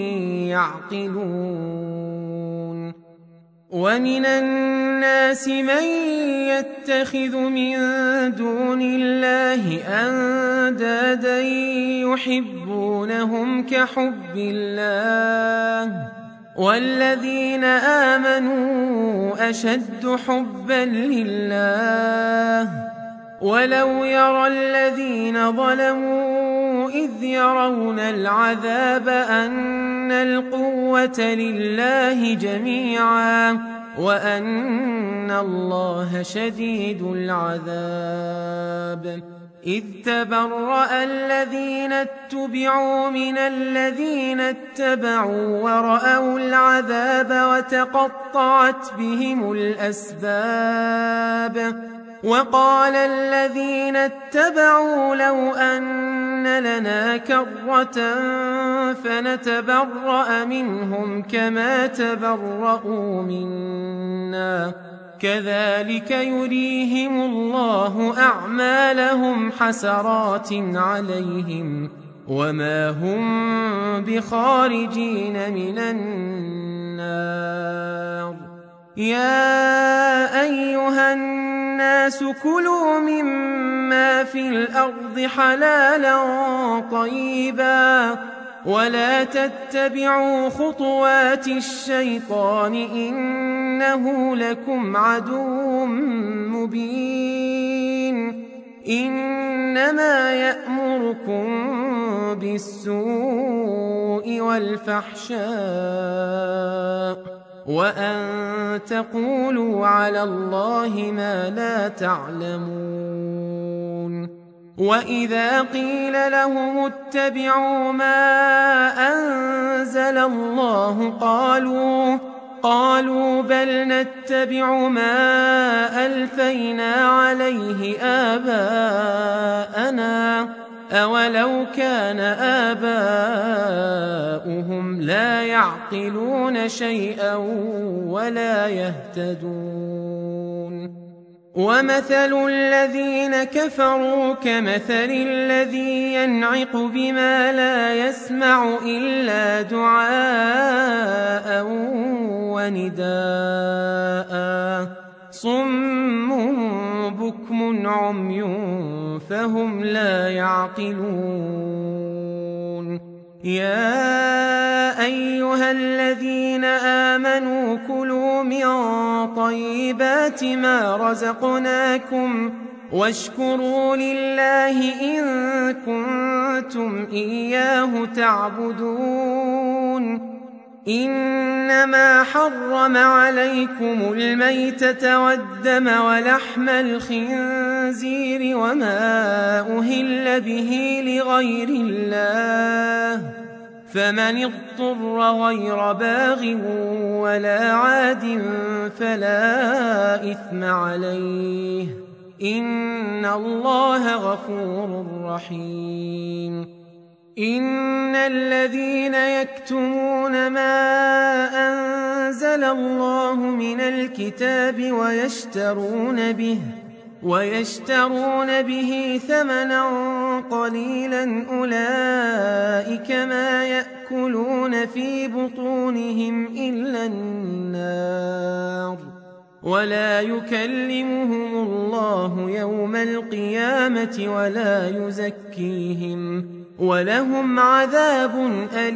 يعقلون ومن الناس من يتخذ من دون الله أندادا يحبونهم كحب الله والذين آمنوا أشد حبا لله ولو يرى الذين ظلموا إذ يرون العذاب أن القوة لله جميعا وأن الله شديد العذاب إذ تبرأ الذين اتبعوا من الذين اتبعوا ورأوا العذاب وتقطعت بهم الأسباب وقال الذين اتبعوا لو أن لنا كرة فنتبرأ منهم كما تبرأوا منا كذلك يريهم الله أعمالهم حسرات عليهم وما هم بخارجين من النار يا أيها الناس كلوا مما في الأرض حلالا طيبا ولا تتبعوا خطوات الشيطان إنه لكم عدو مبين إنما يأمركم بالسوء والفحشاء وأن تقولوا على الله ما لا تعلمون وإذا قيل لهم اتبعوا ما أنزل الله قالوا قالوا بل نتبع ما ألفينا عليه آباءنا أولو كان آباؤهم لا يعقلون شيئا ولا يهتدون ومثل الذين كفروا كمثل الذي ينعق بما لا يسمع إلا دعاء ونداء صم بكم عمي فهم لا يعقلون يا أيها الذين آمنوا كلوا من طيبات ما رزقناكم واشكروا لله إن كنتم إياه تعبدون إنما حرم عليكم الميتة والدم ولحم الخنزير وما أهل به لغير الله فمن اضطر غير باغ ولا عاد فلا إثم عليه إن الله غفور رحيم إن الذين يكتمون ما أنزل الله من الكتاب ويشترون به ويشترون به ثمنا قليلا أولئك ما يأكلون في بطونهم إلا النار ولا يكلمهم الله يوم القيامة ولا يزكيهم ولهم عذاب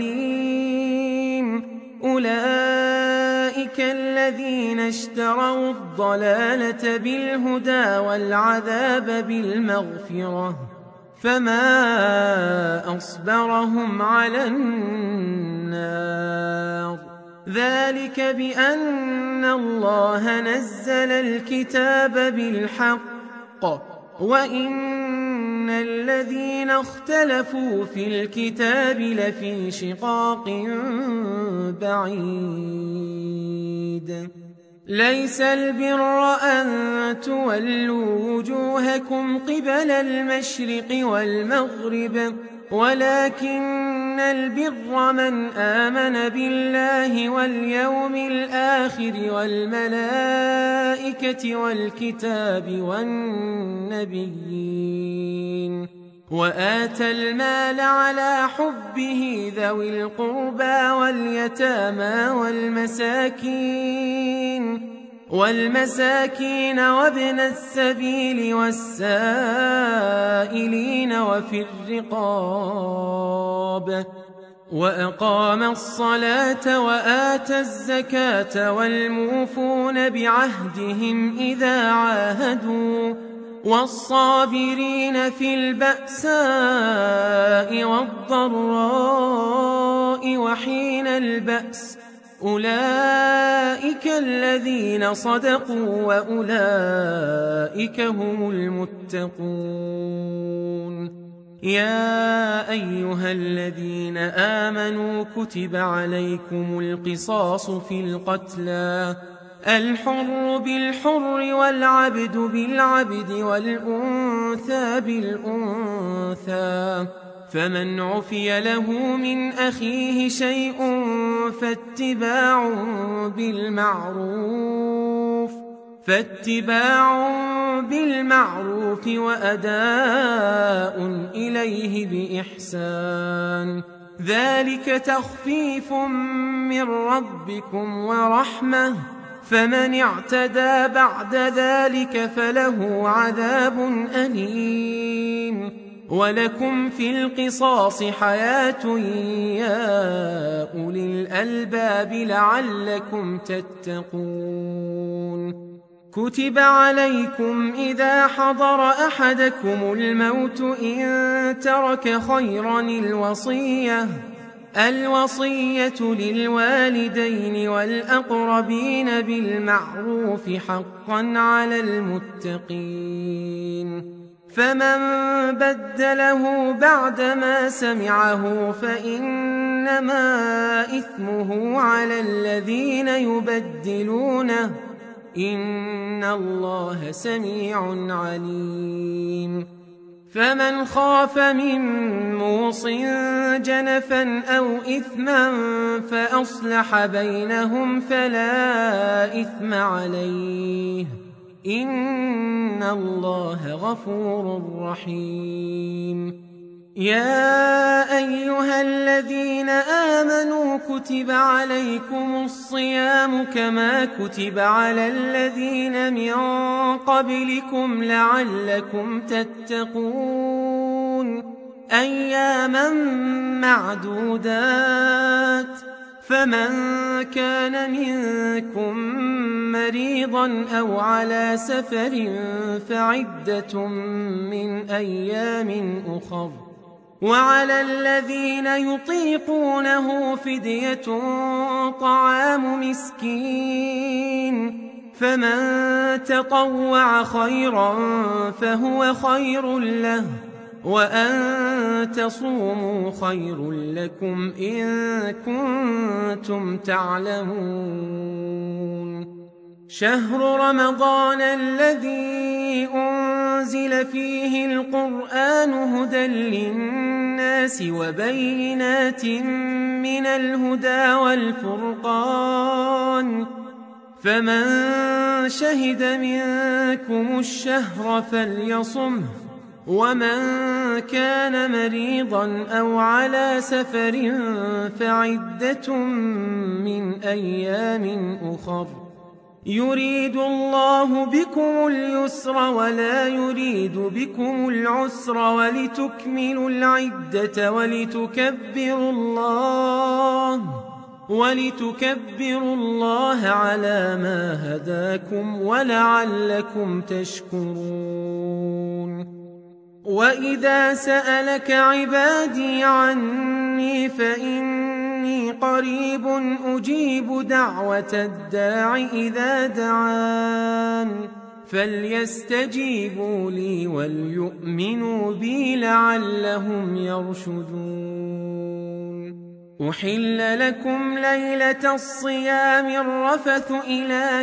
أليم أولئك الذين اشتروا الضلالة بالهدى والعذاب بالمغفرة فما أصبرهم على النار ذلك بأن الله نزل الكتاب بالحق وإن الذين اختلفوا في الكتاب لفي شقاق بعيد ليس البر أن تولوا وجوهكم قبل المشرق والمغرب ولكن البر من آمن بالله واليوم الآخر والملائكة والكتاب والنبيين وآتى المال على حبه ذوي القربى واليتامى والمساكين والمساكين وابن السبيل والسائلين وفي الرقاب وأقام الصلاة وآتى الزكاة والموفون بعهدهم إذا عاهدوا والصابرين في البأساء والضراء وحين البأس أولئك الذين صدقوا وأولئك هم المتقون يا أيها الذين آمنوا كتب عليكم القصاص في القتلى الحر بالحر والعبد بالعبد والأنثى بالأنثى فمن عفي له من أخيه شيء فاتباع بالمعروف فاتباع بالمعروف وأداء إليه بإحسان ذلك تخفيف من ربكم ورحمة فمن اعتدى بعد ذلك فله عذاب أليم ولكم في القصاص حياة يا أولي الألباب لعلكم تتقون كتب عليكم إذا حضر أحدكم الموت إن ترك خيرا الوصية الوصية للوالدين والأقربين بالمعروف حقا على المتقين فمن بدله بعدما سمعه فإنما إثمه على الذين يبدلونه إن الله سميع عليم فمن خاف من موص جنفا أو إثما فأصلح بينهم فلا إثم عليه إن الله غفور رحيم يا أيها الذين آمنوا كتب عليكم الصيام كما كتب على الذين من قبلكم لعلكم تتقون أياما معدودات فمن كان منكم مريضا أو على سفر فعدة من أيام أخر وعلى الذين يطيقونه فدية طعام مسكين فمن تطوع خيرا فهو خير له وأن تصوموا خير لكم إن كنتم تعلمون شهر رمضان الذي أنزل فيه القرآن هدى للناس وبينات من الهدى والفرقان فمن شهد منكم الشهر فليصمه ومن كان مريضا أو على سفر فعدة من أيام أخر يريد الله بكم اليسر ولا يريد بكم العسر ولتكملوا العدة ولتكبروا الله ولتكبروا الله على ما هداكم ولعلكم تشكرون وإذا سألك عبادي عني فإني قريب أجيب دعوة الداع إذا دعان فليستجيبوا لي وليؤمنوا بي لعلهم يرشدون. أحل لكم ليلة الصيام الرفث إلى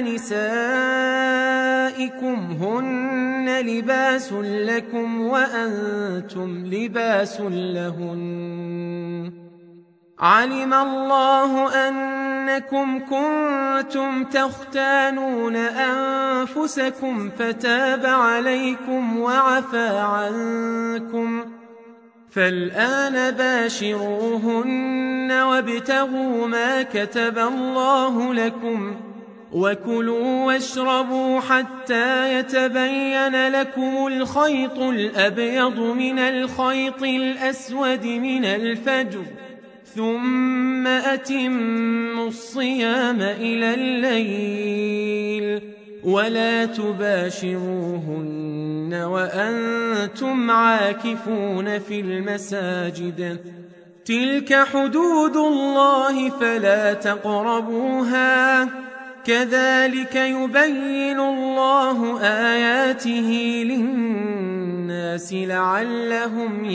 نسائكم هن لباس لكم وأنتم لباس لهن. علم الله أنكم كنتم تختانون أنفسكم فتاب عليكم وعفى عنكم، فالآن باشروهن وابتغوا ما كتب الله لكم، وكلوا واشربوا حتى يتبين لكم الخيط الأبيض من الخيط الأسود من الفجر، ثم أتموا الصيام إلى الليل ولا تباشروهن وأنتم عاكفون في المساجد، تلك حدود الله فلا تقربوها، كذلك يبين الله آياته للناس لعلهم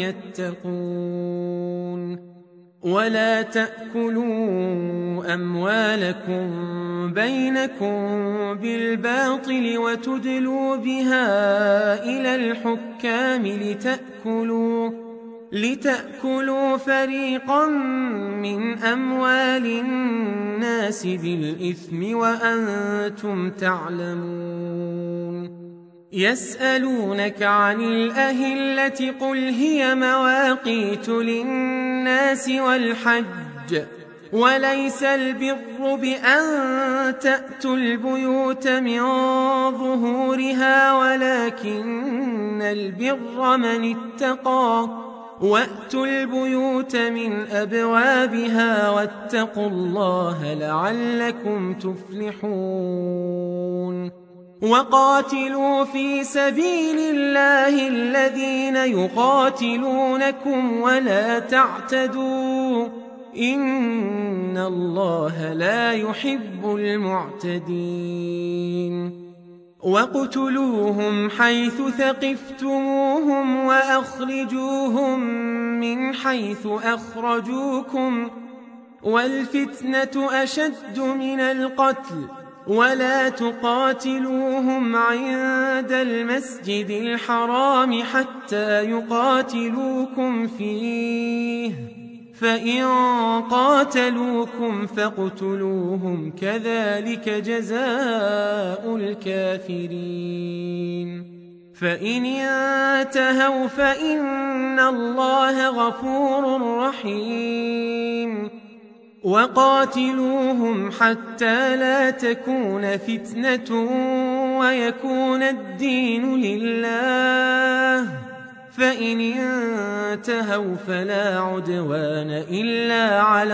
يتقون. ولا تأكلوا أموالكم بينكم بالباطل وتدلوا بها إلى الحكام لتأكلوا, لتأكلوا فريقا من أموال الناس بالإثم وأنتم تعلمون. يسألونك عن الأهلة قل هي مواقيت للناس والحج، وليس البر بأن تأتوا البيوت من ظهورها ولكن البر من اتقى، وأتوا البيوت من أبوابها واتقوا الله لعلكم تفلحون. وقاتلوا في سبيل الله الذين يقاتلونكم ولا تعتدوا إن الله لا يحب المعتدين. واقتلوهم حيث ثقفتموهم وأخرجوهم من حيث أخرجوكم، والفتنة أشد من القتل، ولا تقاتلوهم عند المسجد الحرام حتى يقاتلوكم فيه، فإن قاتلوكم فاقتلوهم كذلك جزاء الكافرين. فإن انتهوا فإن الله غفور رحيم. وقاتلوهم حتى لا تكون فتنة ويكون الدين لله، فإن انتهوا فلا عدوان إلا على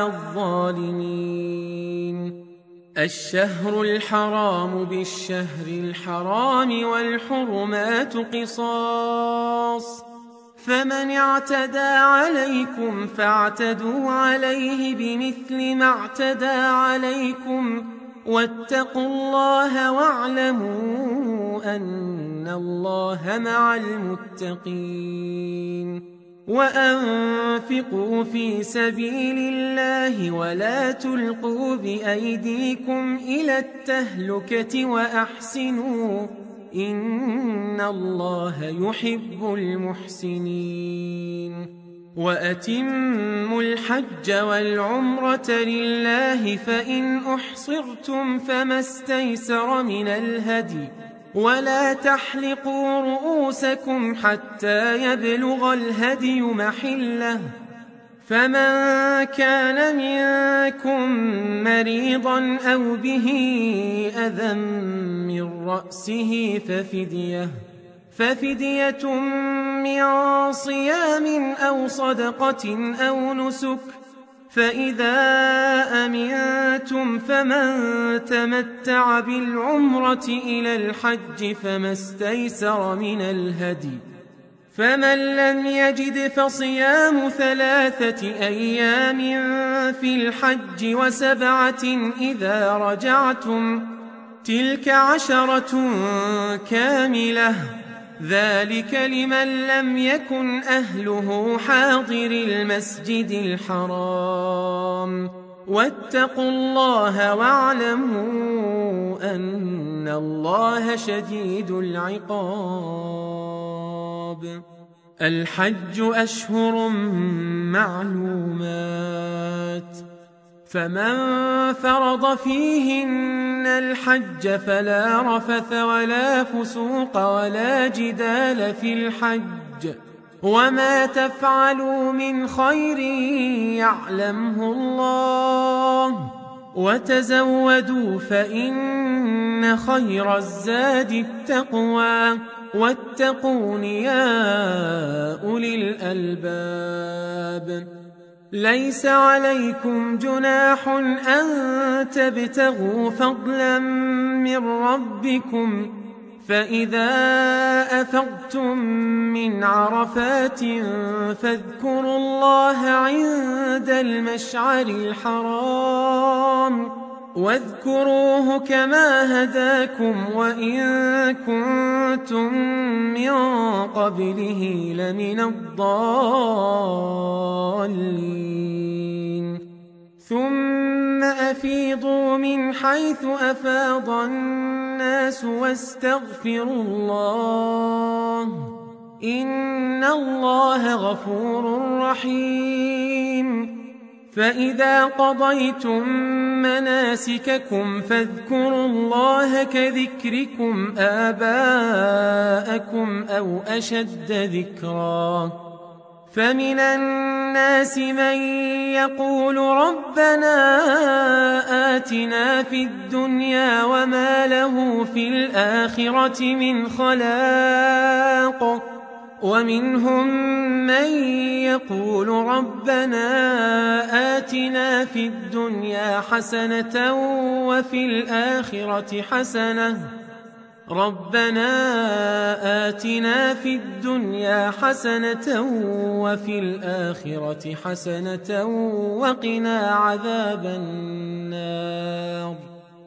الظالمين. الشهر الحرام بالشهر الحرام والحرمات قصاص، فمن اعتدى عليكم فاعتدوا عليه بمثل ما اعتدى عليكم، واتقوا الله واعلموا أن الله مع المتقين. وأنفقوا في سبيل الله ولا تلقوا بأيديكم إلى التهلكة وأحسنوا إن الله يحب المحسنين. وأتموا الحج والعمرة لله، فإن أحصرتم فما استيسر من الهدي، ولا تحلقوا رؤوسكم حتى يبلغ الهدي محله، فمن كان منكم مريضا أو به أذى من رأسه ففدية ففدية من صيام أو صدقة أو نسك، فإذا أمنتم فمن تمتع بالعمرة إلى الحج فما استيسر من الهدي، فمن لم يجد فصيام ثلاثة أيام في الحج وسبعة إذا رجعتم، تلك عشرة كاملة ذلك لمن لم يكن أهله حاضر المسجد الحرام واتقوا الله واعلموا أن الله شديد العقاب. الحج أشهر معلومات فمن فرض فيهن الحج فلا رفث ولا فسوق ولا جدال في الحج وما تفعلوا من خير يعلمه الله وتزودوا فإن خير الزاد التقوى واتقون يا أولي الألباب. ليس عليكم جناح أن تبتغوا فضلا من ربكم فإذا أفضتم من عرفات فاذكروا الله عند المشعر الحرام واذكروه كما هداكم وإن كنتم من قبله لمن الضالين. ثم أفيضوا من حيث أفاض الناس واستغفروا الله إن الله غفور رحيم. فإذا قضيتم مناسككم فاذكروا الله كذكركم آباءكم أو أشد ذكرا. فمن الناس من يقول ربنا آتنا في الدنيا وما له في الآخرة من خلاق ومنهم من يقول ربنا آتنا في الدنيا حسنة وفي الآخرة حسنة ربنا آتنا في الدنيا حسنة وفي الآخرة حسنة وقنا عذاب النار.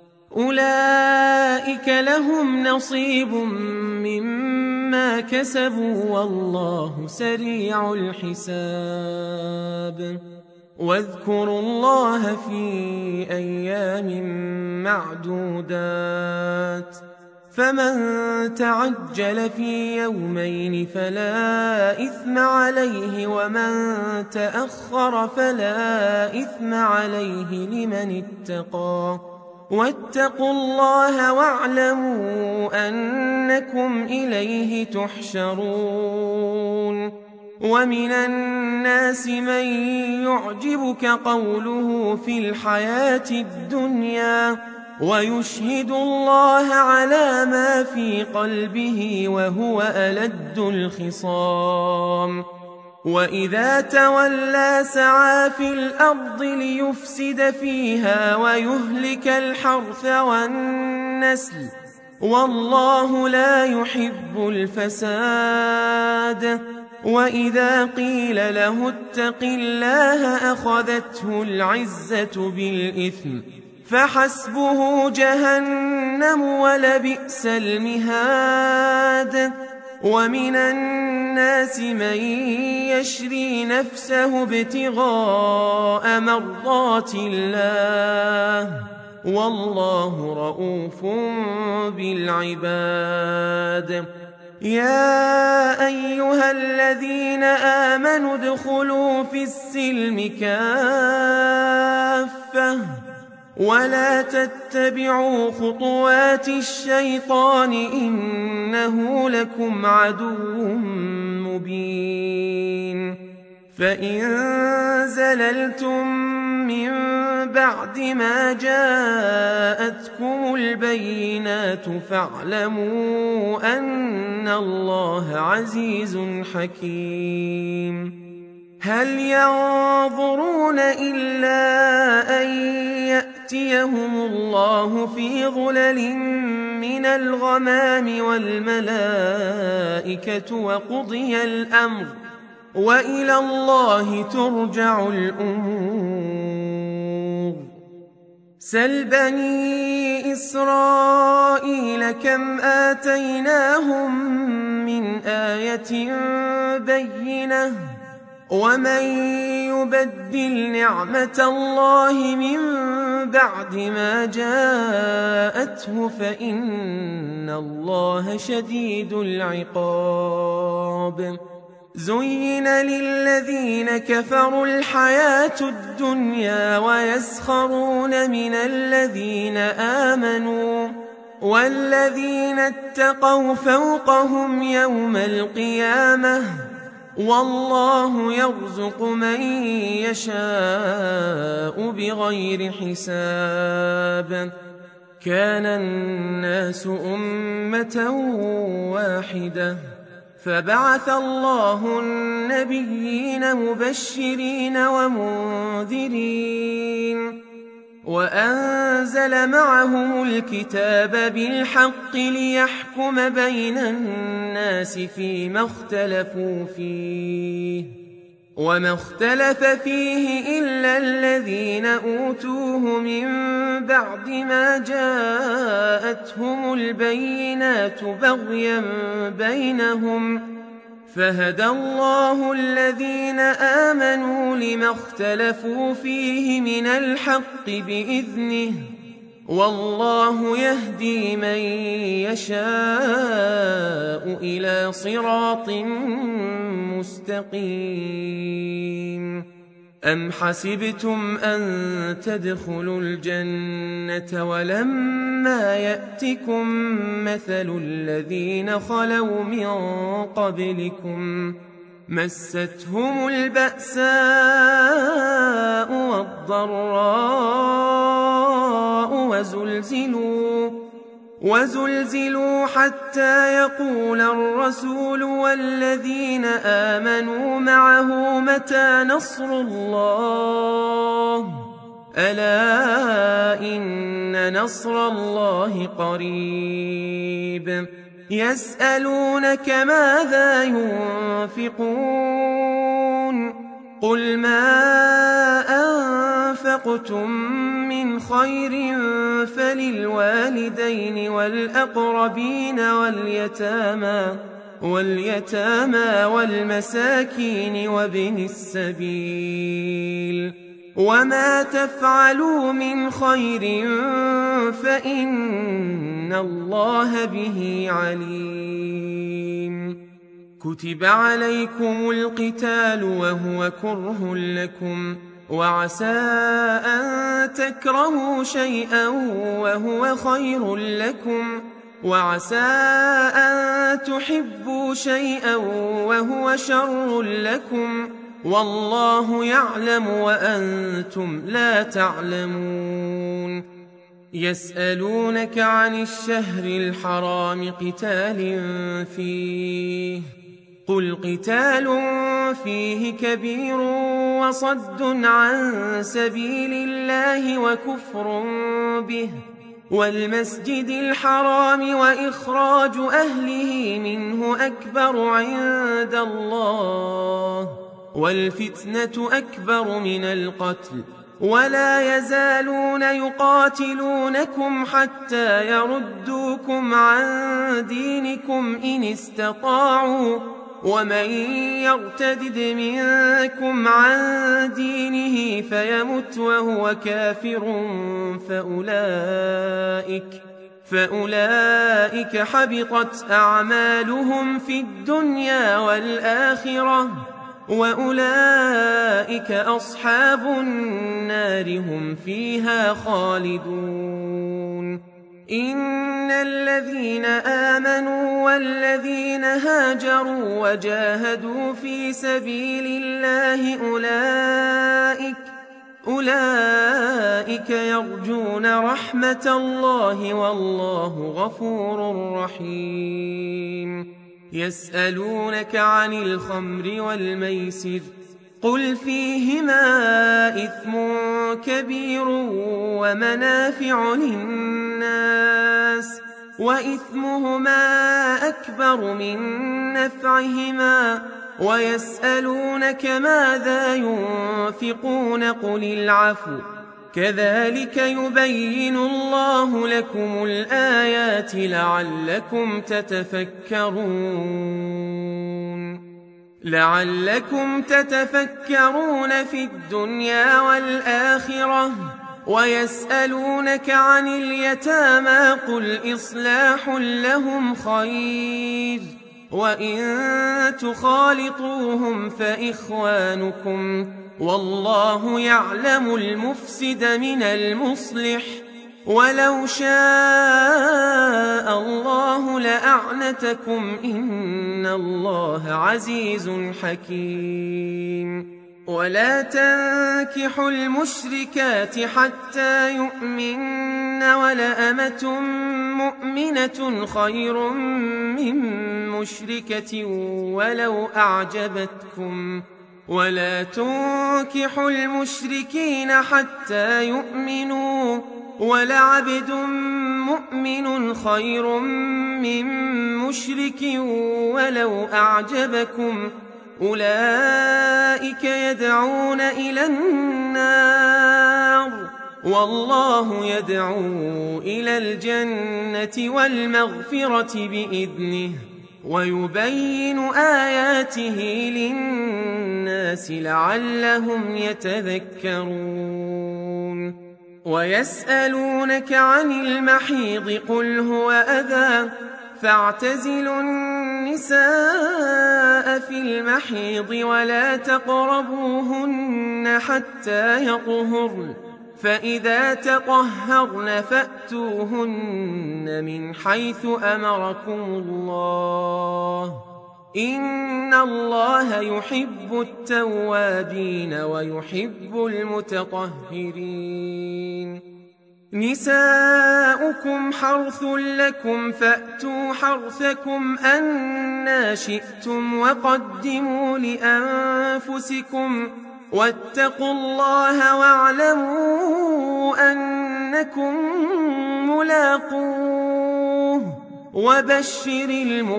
أولئك لهم نصيب مما كسبوا والله سريع الحساب. واذكروا الله في أيام معدودات فمن تعجل في يومين فلا إثم عليه ومن تأخر فلا إثم عليه لمن اتقى واتقوا الله واعلموا أنكم إليه تحشرون. ومن الناس من يعجبك قوله في الحياة الدنيا ويشهد الله على ما في قلبه وهو ألد الخصام. وإذا تولى سعى في الأرض ليفسد فيها ويهلك الحرث والنسل والله لا يحب الفساد. وإذا قيل له اتق الله أخذته العزة بالإثم فحسبه جهنم ولبئس المهاد. ومن الناس من يشري نفسه ابتغاء مرضات الله والله رؤوف بالعباد. يا أيها الذين آمنوا ادخلوا في السلم كافة ولا تتبعوا خطوات الشيطان إنه لكم عدو مبين. فإن زللتم من بعد ما جاءتكم البينات فاعلموا أن الله عزيز حكيم. هل ينظرون إلا أن يأتيهم الله في ظلل من الغمام والملائكة وقضي الأمر وإلى الله ترجع الأمور. سل بني إسرائيل كم آتيناهم من آية بينة ومن يبدل نعمة الله من بعد ما جاءته فإن الله شديد العقاب زين للذين كفروا الحياة الدنيا ويسخرون من الذين آمنوا والذين اتقوا فوقهم يوم القيامة والله يرزق من يشاء بغير حساب كان الناس أمة واحدة فبعث الله النبيين مبشرين ومنذرين وأنزل معهم الكتاب بالحق ليحكم بين الناس فيما اختلفوا فيه وما اختلف فيه إلا الذين أوتوه من بعد ما جاءتهم البينات بغيا بينهم فهدى الله الذين آمنوا لما اختلفوا فيه من الحق بإذنه والله يهدي من يشاء إلى صراط مستقيم أم حسبتم أن تدخلوا الجنة ولما يأتكم مثل الذين خلوا من قبلكم مستهم البأساء والضراء وزلزلوا وزلزلوا حتى يقول الرسول والذين آمنوا معه متى نصر الله ألا إن نصر الله قريب يسألونك ماذا ينفقون قل ما أنفقتم من خير فللوالدين والأقربين واليتامى واليتامى والمساكين وابن السبيل وما تفعلوا من خير فإن الله به عليم كتب عليكم القتال وهو كره لكم وعسى أن تكرهوا شيئا وهو خير لكم وعسى أن تحبوا شيئا وهو شر لكم والله يعلم وأنتم لا تعلمون يسألونك عن الشهر الحرام قتال فيه قل قتال فيه كبير وصد عن سبيل الله وكفر به والمسجد الحرام وإخراج أهله منه أكبر عند الله والفتنة أكبر من القتل ولا يزالون يقاتلونكم حتى يردوكم عن دينكم إن استطاعوا ومن يرتدد منكم عن دينه فيمت وهو كافر فأولئك فأولئك حبطت أعمالهم في الدنيا والآخرة وأولئك أصحاب النار هم فيها خالدون إن الذين آمنوا والذين هاجروا وجاهدوا في سبيل الله أولئك أولئك يرجون رحمة الله والله غفور رحيم يسألونك عن الخمر والميسر قل فيهما إثم كبير ومنافع للناس وإثمهما أكبر من نفعهما ويسألونك ماذا ينفقون قل العفو كذلك يبين الله لكم الآيات لعلكم تتفكرون لعلكم تتفكرون في الدنيا والآخرة. ويسألونك عن اليتامى قل إصلاح لهم خير وإن تخالطوهم فإخوانكم والله يعلم المفسد من المصلح ولو شاء الله لأعنتكم إن الله عزيز حكيم. ولا تنكحوا المشركات حتى يؤمن ولأمة مؤمنة خير من مشركة ولو أعجبتكم ولا تنكحوا المشركين حتى يؤمنوا ولعبد مؤمن خير من مشرك ولو أعجبكم أولئك يدعون إلى النار والله يدعو إلى الجنة والمغفرة بإذنه ويبين آياته للناس لعلهم يتذكرون. ويسألونك عن المحيض قل هو أذى فاعتزلوا النساء في المحيض ولا تقربوهن حتى يطهرن فإذا تطهرن فأتوهن من حيث أمركم الله إن الله يحب التوابين ويحب المتطهرين. نساؤكم حرث لكم فأتوا حرثكم أنى شئتم وقدموا لأنفسكم واتقوا الله واعلموا أنكم ملاقوه وبشر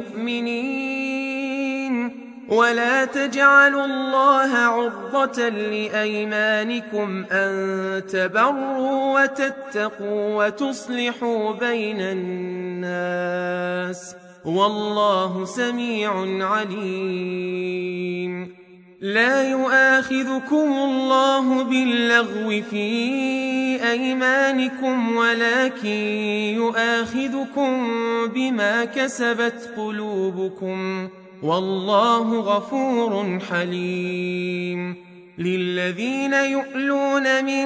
المؤمنين. ولا تجعلوا الله عرضة لأيمانكم أن تبروا وتتقوا وتصلحوا بين الناس والله سميع عليم. لا يؤاخذكم الله باللغو في أيمانكم ولكن يؤاخذكم بما كسبت قلوبكم والله غفور حليم. للذين يؤلون من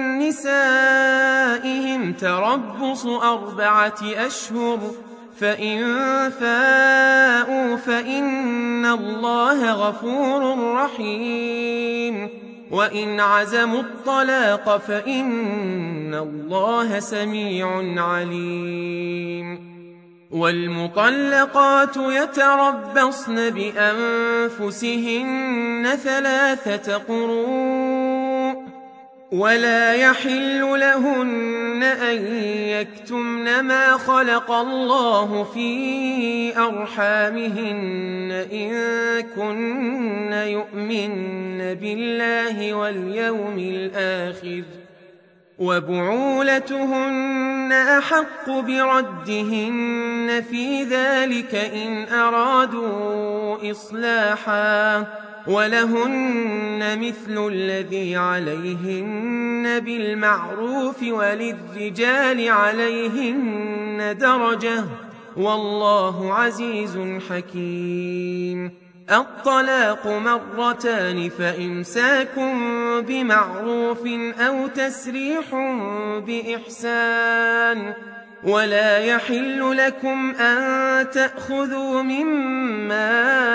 نسائهم تربص أربعة أشهر فإن فاءوا فإن الله غفور رحيم وإن عزموا الطلاق فإن الله سميع عليم. والمطلقات يتربصن بأنفسهن ثلاثة قروء ولا يحل لهن أن يكتمن ما خلق الله في أرحامهن إن كن يؤمن بالله واليوم الآخر وبعولتهن أحق بردهن في ذلك إن أرادوا إصلاحا ولهن مثل الذي عليهن بالمعروف وللرجال عليهن درجة والله عزيز حكيم. الطلاق مرتان فإمساك بمعروف أو تسريح بإحسان ولا يحل لكم أن تأخذوا مما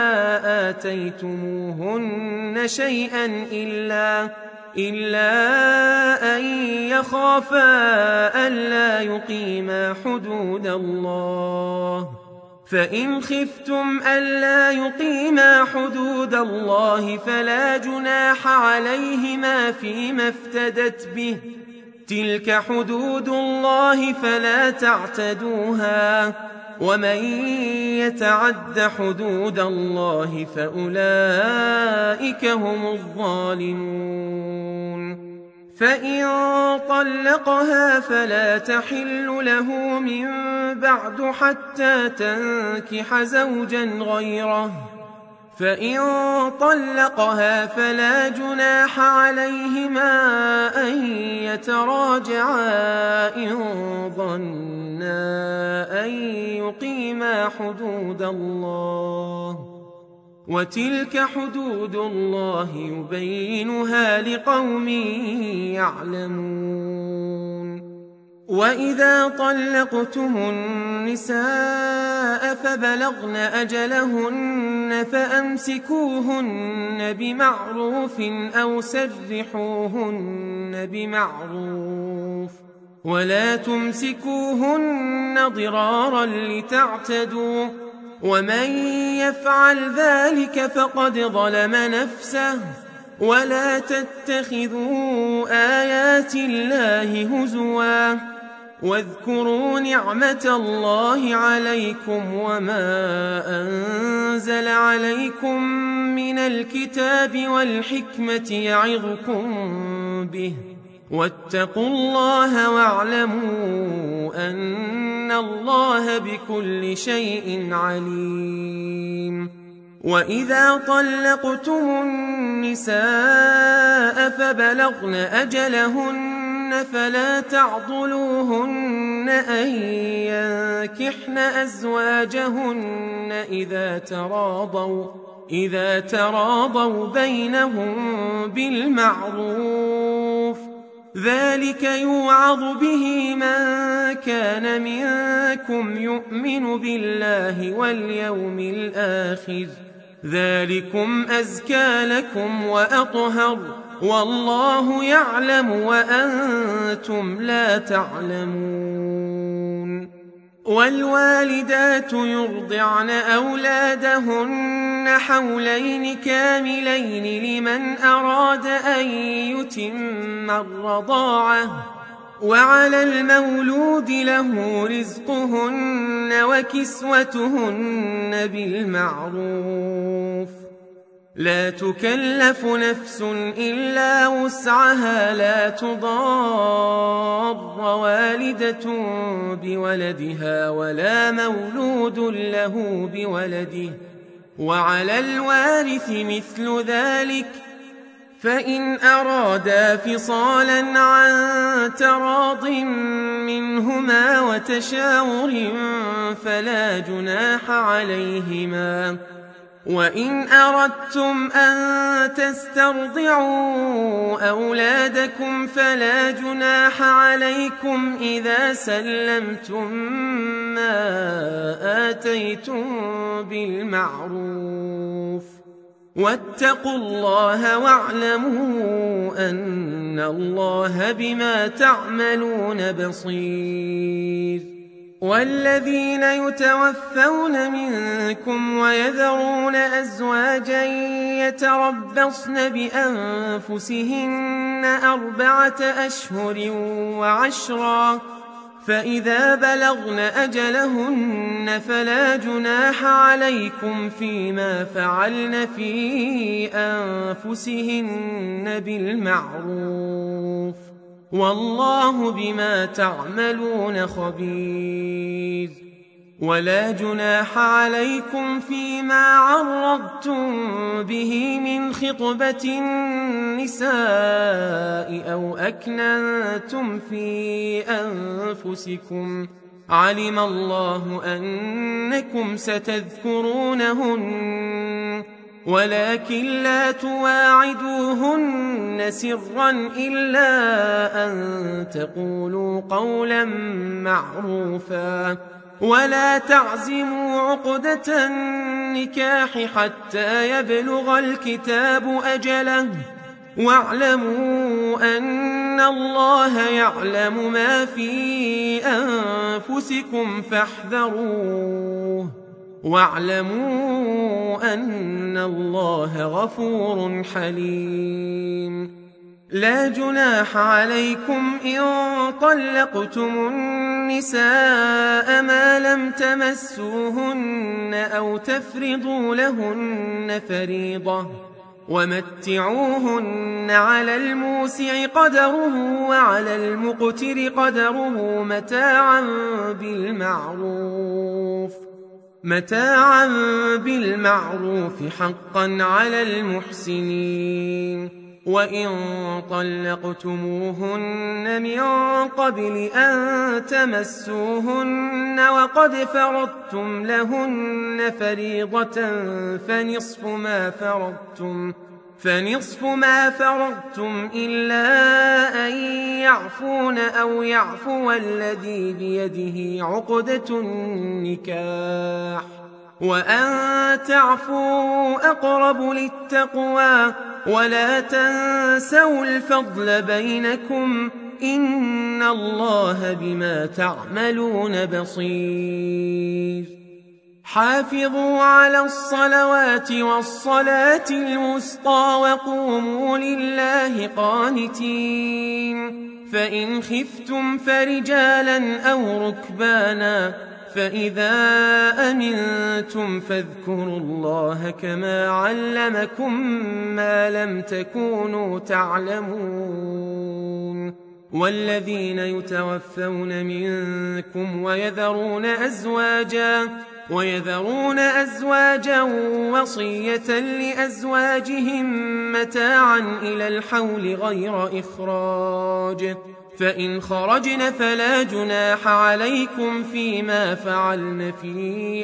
آتيتموهن شيئا إلا, إلا أن يخافا ألا يقيما حدود الله فإن خفتم ألا يقيما حدود الله فلا جناح عليهما فيما افتدت به تلك حدود الله فلا تعتدوها ومن يتعد حدود الله فأولئك هم الظالمون. فإن طلقها فلا تحل له من بعد حتى تنكح زوجا غيره، فإن طلقها فلا جناح عليهما أن يتراجعا إن ظنا أن يقيما حدود الله، وتلك حدود الله يبينها لقوم يعلمون. وإذا طلقتم النساء فبلغن أجلهن فأمسكوهن بمعروف أو سرحوهن بمعروف، ولا تمسكوهن ضرارا لتعتدوا، ومن يفعل ذلك فقد ظلم نفسه. ولا تتخذوا آيات الله هزوا، واذكروا نعمة الله عليكم وما أنزل عليكم من الكتاب والحكمة يعظكم به، واتقوا الله واعلموا أن الله بكل شيء عليم. وإذا طلقتم النساء فبلغن أجلهن فلا تعضلوهن أن ينكحن أزواجهن إذا تراضوا إذا تراضوا بينهم بالمعروف، ذلك يوعظ به من كان منكم يؤمن بالله واليوم الآخر، ذلكم أزكى لكم وأطهر، والله يعلم وأنتم لا تعلمون. والوالدات يرضعن أولادهن حولين كاملين لمن أراد أن يتم الرضاعة، وعلى المولود له رزقهن وكسوتهن بالمعروف، لا تكلف نفس إلا وسعها، لا تضار والدة بولدها ولا مولود له بولده، وعلى الوارث مثل ذلك، فإن أرادا فصالا عن تراض منهما وتشاور فلا جناح عليهما. وإن أردتم أن تسترضعوا أولادكم فلا جناح عليكم إذا سلمتم ما آتيتم بالمعروف، واتقوا الله واعلموا أن الله بما تعملون بصير. والذين يتوفون منكم ويذرون أزواجا يتربصن بأنفسهن أربعة أشهر وعشرا، فإذا بلغن أجلهن فلا جناح عليكم فيما فعلن في أنفسهن بالمعروف، والله بما تعملون خبير. ولا جناح عليكم فيما عرضتم به من خطبة النساء أو أكننتم في أنفسكم، علم الله أنكم ستذكرونهن، ولكن لا تواعدوهن سرا إلا أن تقولوا قولا معروفا، ولا تعزموا عقدة النكاح حتى يبلغ الكتاب أجله، واعلموا أن الله يعلم ما في أنفسكم فاحذروه، واعلموا أن الله غفور حليم. لا جناح عليكم إن طلقتم النساء ما لم تمسوهن أو تفرضوا لهن فريضة، ومتعوهن على الموسع قدره وعلى المقتر قدره متاعا بالمعروف متاعا بالمعروف حقا على المحسنين. وإن طلقتموهن من قبل أن تمسوهن وقد فرضتم لهن فريضة فنصف ما فرضتم فنصف ما فرضتم إلا أن يعفون أو يعفو الذي بيده عقدة النكاح وأن تعفوا أقرب للتقوى ولا تنسوا الفضل بينكم إن الله بما تعملون بصير. حافظوا على الصلوات والصلاة الوسطى وقوموا لله قانتين. فإن خفتم فرجالا أو ركبانا فإذا أمنتم فاذكروا الله كما علمكم ما لم تكونوا تعلمون. والذين يتوفون منكم ويذرون أزواجا ويذرون أزواجا وصية لأزواجهم متاعا إلى الحول غير إخراج فإن خرجن فلا جناح عليكم فيما فعلن في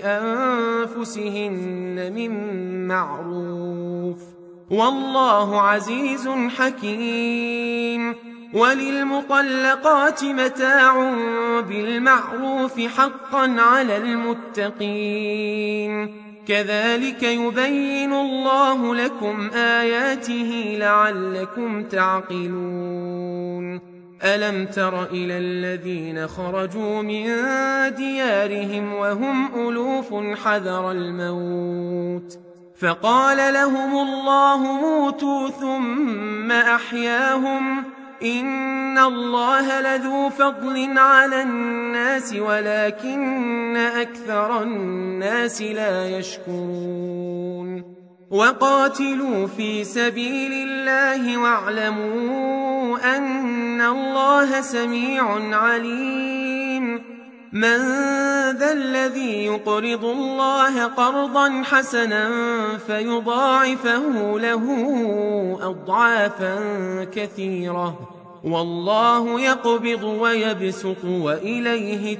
أنفسهن من معروف والله عزيز حكيم. وللمطلقات متاع بالمعروف حقا على المتقين كذلك يبين الله لكم آياته لعلكم تعقلون. ألم تر إلى الذين خرجوا من ديارهم وهم ألوف حذر الموت فقال لهم الله موتوا ثم أحياهم إن الله لذو فضل على الناس ولكن أكثر الناس لا يشكرون. وقاتلوا في سبيل الله واعلموا أن الله سميع عليم. من ذا الذي يقرض الله قرضا حسنا فيضاعفه له أضعافا كثيرة والله يقبض ويبسط وإليه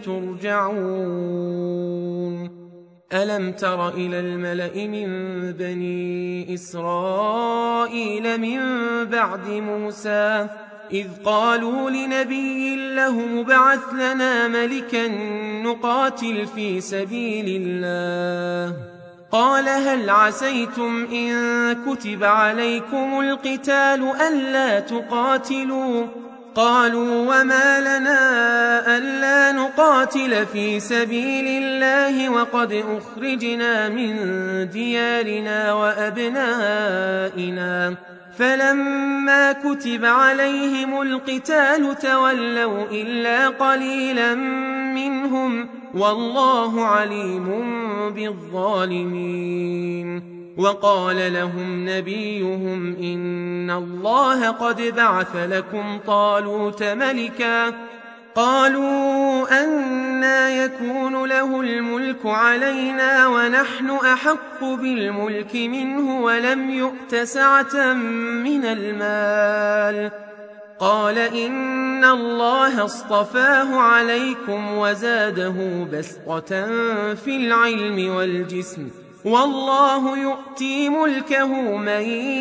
ترجعون. ألم تر إلى الملأ من بني إسرائيل من بعد موسى إذ قالوا لنبي له ابعث لنا ملكا نقاتل في سبيل الله قال هل عسيتم إن كتب عليكم القتال ألا تقاتلوا قالوا وما لنا ألا نقاتل في سبيل الله وقد أخرجنا من ديارنا وأبنائنا فلما كتب عليهم القتال تولوا إلا قليلا منهم والله عليم بالظالمين. وقال لهم نبيهم إن الله قد بعث لكم طالوت ملكا قالوا أنى يكون له الملك علينا ونحن أحق بالملك منه ولم يؤت سعة من المال قال إن الله اصطفاه عليكم وزاده بسطة في العلم والجسم والله يؤتي ملكه من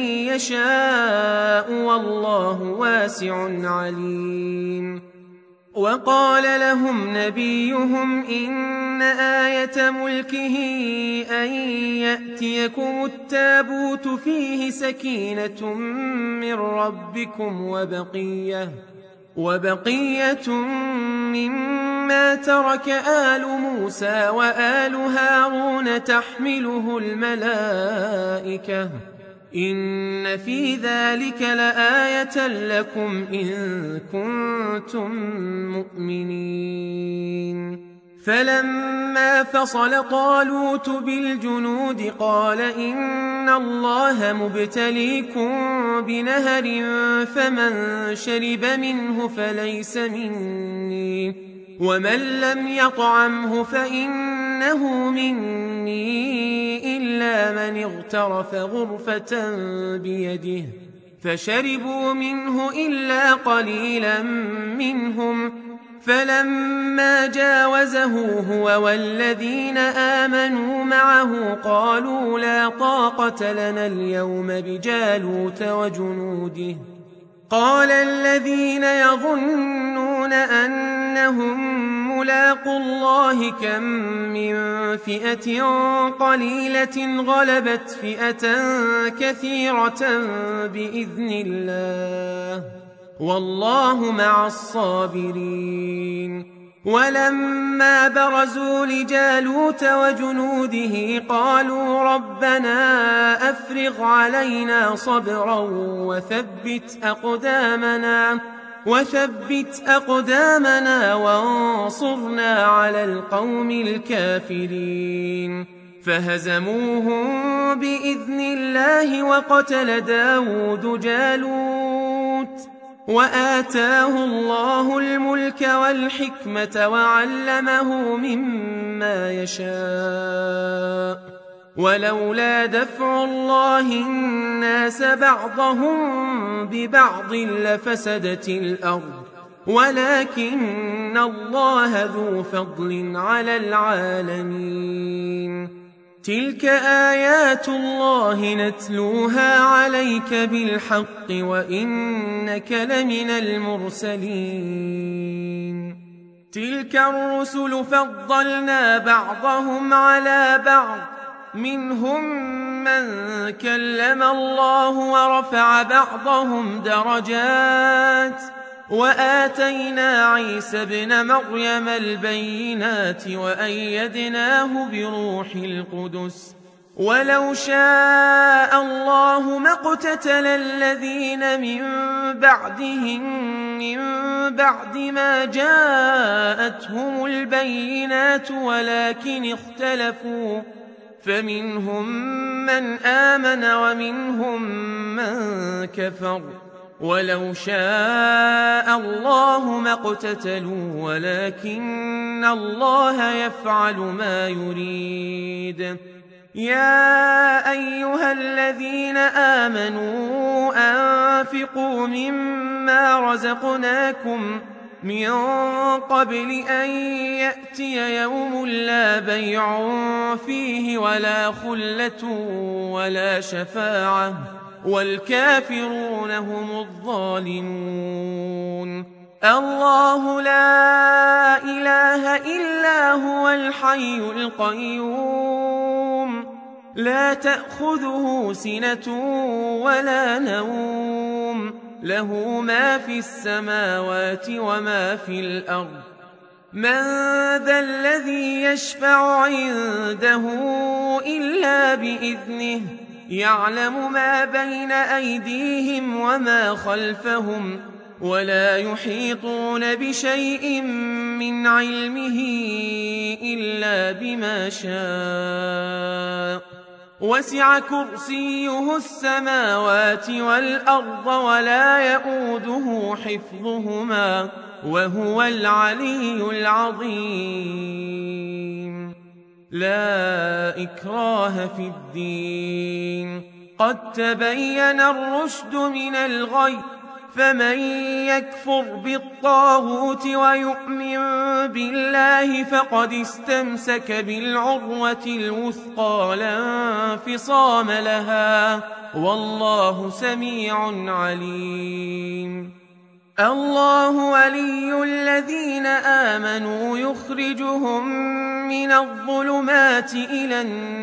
يشاء والله واسع عليم. وقال لهم نبيهم إن آية ملكه أن يأتيكم التابوت فيه سكينة من ربكم وبقية وبقية مما ترك آل موسى وآل هارون تحمله الملائكة إن في ذلك لآية لكم إن كنتم مؤمنين. فلما فصل طالوت بالجنود قال إن الله مبتليكم بنهر فمن شرب منه فليس مني ومن لم يطعمه فإنه مني إلا من اغترف غرفة بيده فشربوا منه إلا قليلا منهم فلما جاوزه هو والذين آمنوا معه قالوا لا طاقة لنا اليوم بجالوت وجنوده قال الذين يظنون أنهم ملاقوا الله كم من فئة قليلة غلبت فئة كثيرة بإذن الله والله مع الصابرين ولما برزوا لجالوت وجنوده قالوا ربنا أفرغ علينا صبرا وثبت أقدامنا وثبت أقدامنا وانصرنا على القوم الكافرين فهزموهم بإذن الله وقتل داود جالوت وآتاه الله الملك والحكمة وعلمه مما يشاء ولولا دفع الله الناس بعضهم ببعض لفسدت الأرض ولكن الله ذو فضل على العالمين تلك آيات الله نتلوها عليك بالحق وإنك لمن المرسلين تلك الرسل فضلنا بعضهم على بعض منهم من كلم الله ورفع بعضهم درجات وآتينا عيسى ابن مريم البينات وأيدناه بروح القدس ولو شاء الله ما اقتتل الذين من بعدهم من بعد ما جاءتهم البينات ولكن اختلفوا فمنهم من آمن ومنهم من كفر ولو شاء الله ما اقتتلوا ولكن الله يفعل ما يريد يا أيها الذين آمنوا أنفقوا مما رزقناكم من قبل أن يأتي يوم لا بيع فيه ولا خلة ولا شفاعة والكافرون هم الظالمون الله لا إله إلا هو الحي القيوم لا تأخذه سنة ولا نوم له ما في السماوات وما في الأرض من ذا الذي يشفع عنده إلا بإذنه يعلم ما بين أيديهم وما خلفهم ولا يحيطون بشيء من علمه إلا بما شاء وسع كرسيه السماوات والأرض ولا يؤوده حفظهما وهو العلي العظيم لا إكراه في الدين قد تبين الرشد من الغي فمن يكفر بالطاغوت ويؤمن بالله فقد استمسك بالعروة الوثقى لا انفصام لها والله سميع عليم الله ولي الذين آمنوا يخرجهم من الظلمات إلى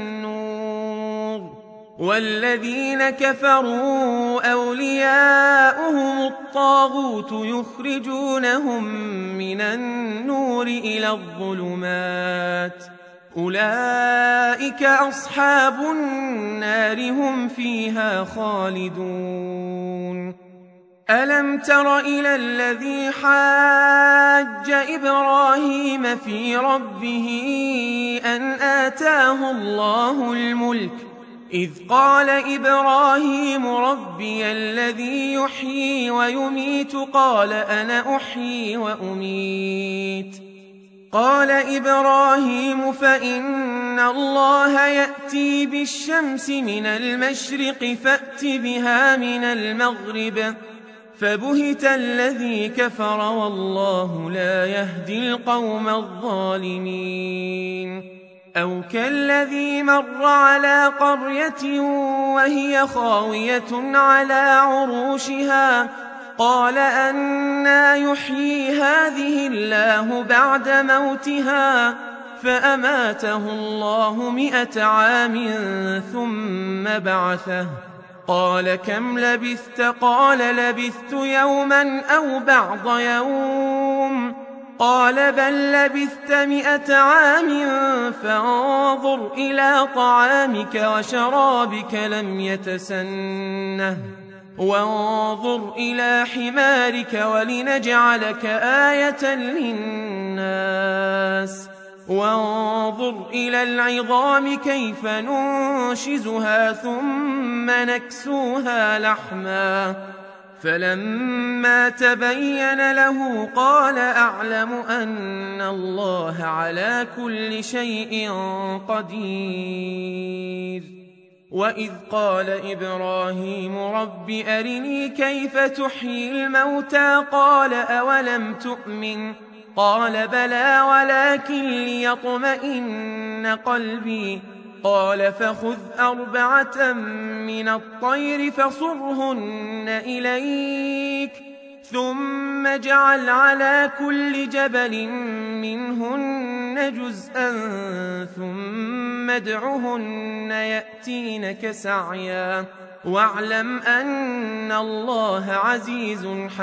النور والذين كفروا أولياؤهم الطاغوت يخرجونهم من النور إلى الظلمات أولئك أصحاب النار هم فيها خالدون ألم تر إلى الذي حاج إبراهيم في ربه أن آتاه الله الملك إذ قال إبراهيم ربي الذي يحيي ويميت قال أنا أحيي وأميت قال إبراهيم فإن الله يأتي بالشمس من المشرق فأت بها من المغرب فبهت الذي كفر والله لا يهدي القوم الظالمين أو كالذي مر على قرية وهي خاوية على عروشها قال أنى يحيي هذه الله بعد موتها فأماته الله مئة عام ثم بعثه قال كم لبثت قال لبثت يوما أو بعض يوم قال بل لبثت مئة عام فانظر إلى طعامك وشرابك لم يتسنه وانظر إلى حمارك ولنجعلك آية للناس وانظر إلى العظام كيف ننشزها ثم نكسوها لحما فلما تبين له قال أعلم أن الله على كل شيء قدير وإذ قال إبراهيم رب أرني كيف تحيي الموتى قال أولم تؤمن قال بلى ولكن ليطمئن قلبي قال فخذ أربعة من الطير فصرهن إليك ثم اجعل على كل جبل منهن جزءا ثم ادعهن يأتينك سعيا واعلم أن الله عزيز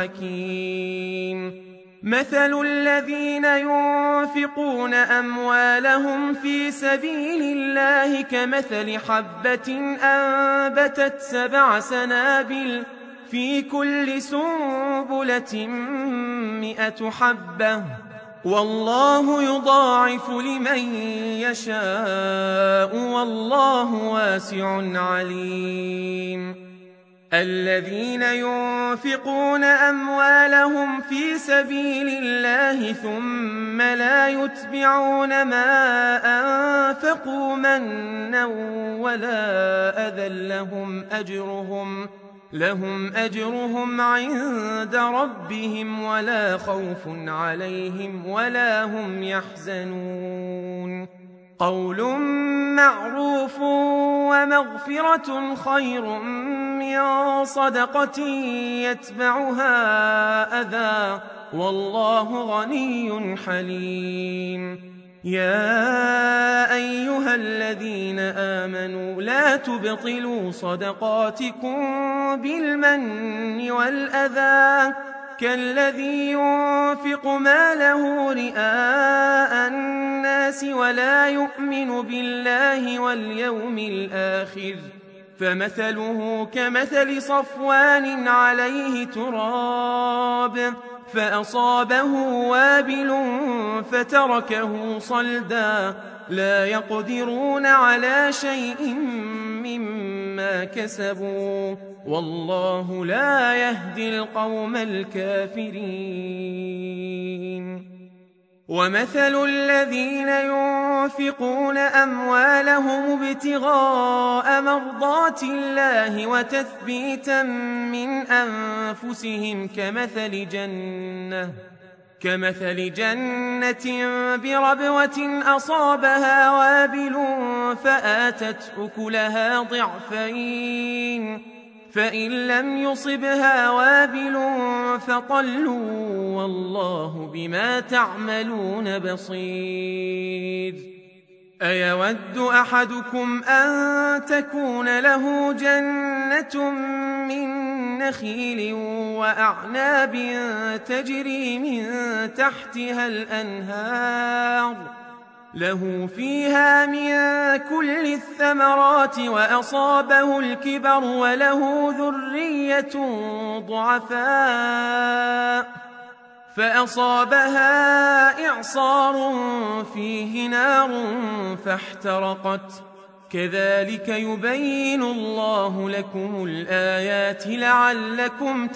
حكيم مثل الذين ينفقون أموالهم في سبيل الله كمثل حبة أنبتت سبع سنابل في كل سنبلة مئة حبة والله يضاعف لمن يشاء والله واسع عليم الذين ينفقون أموالهم في سبيل الله ثم لا يتبعون ما أنفقوا منا ولا أذى لهم أجرهم لهم أجرهم عند ربهم ولا خوف عليهم ولا هم يحزنون قول معروف ومغفرة خير من صدقة يتبعها أذى والله غني حليم يا أيها الذين آمنوا لا تبطلوا صدقاتكم بالمن والأذى كالذي ينفق ماله رئاء الناس ولا يؤمن بالله واليوم الآخر فمثله كمثل صفوان عليه تراب فأصابه وابل فتركه صلدا لا يقدرون على شيء مما كسبوا والله لا يهدي القوم الكافرين ومثل الذين ينفقون أموالهم ابتغاء مرضات الله وتثبيتا من أنفسهم كمثل جنة كمثل جنة بربوة أصابها وابل فآتت أكلها ضعفين فإن لم يصبها وابل فطل والله بما تعملون بصير أيود أحدكم أن تكون له جنة من نخيل وأعناب تجري من تحتها الأنهار له فيها من كل الثمرات وأصابه الكبر وله ذرية ضعفاء فأصابها إعصار فيه نار فاحترقت كذلك يبين الله لكم الآيات لعلكم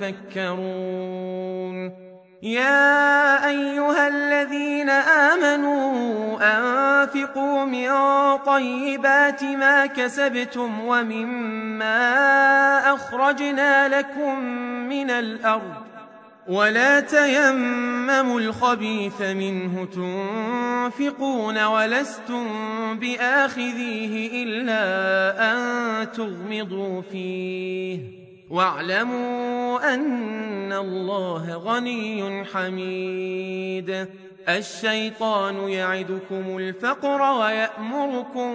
تتفكرون يا أيها الذين آمنوا أنفقوا من طيبات ما كسبتم ومما أخرجنا لكم من الأرض ولا تيمموا الخبيث منه تنفقون ولستم بآخذيه إلا أن تغمضوا فيه واعلموا أن الله غني حميد الشيطان يعدكم الفقر ويأمركم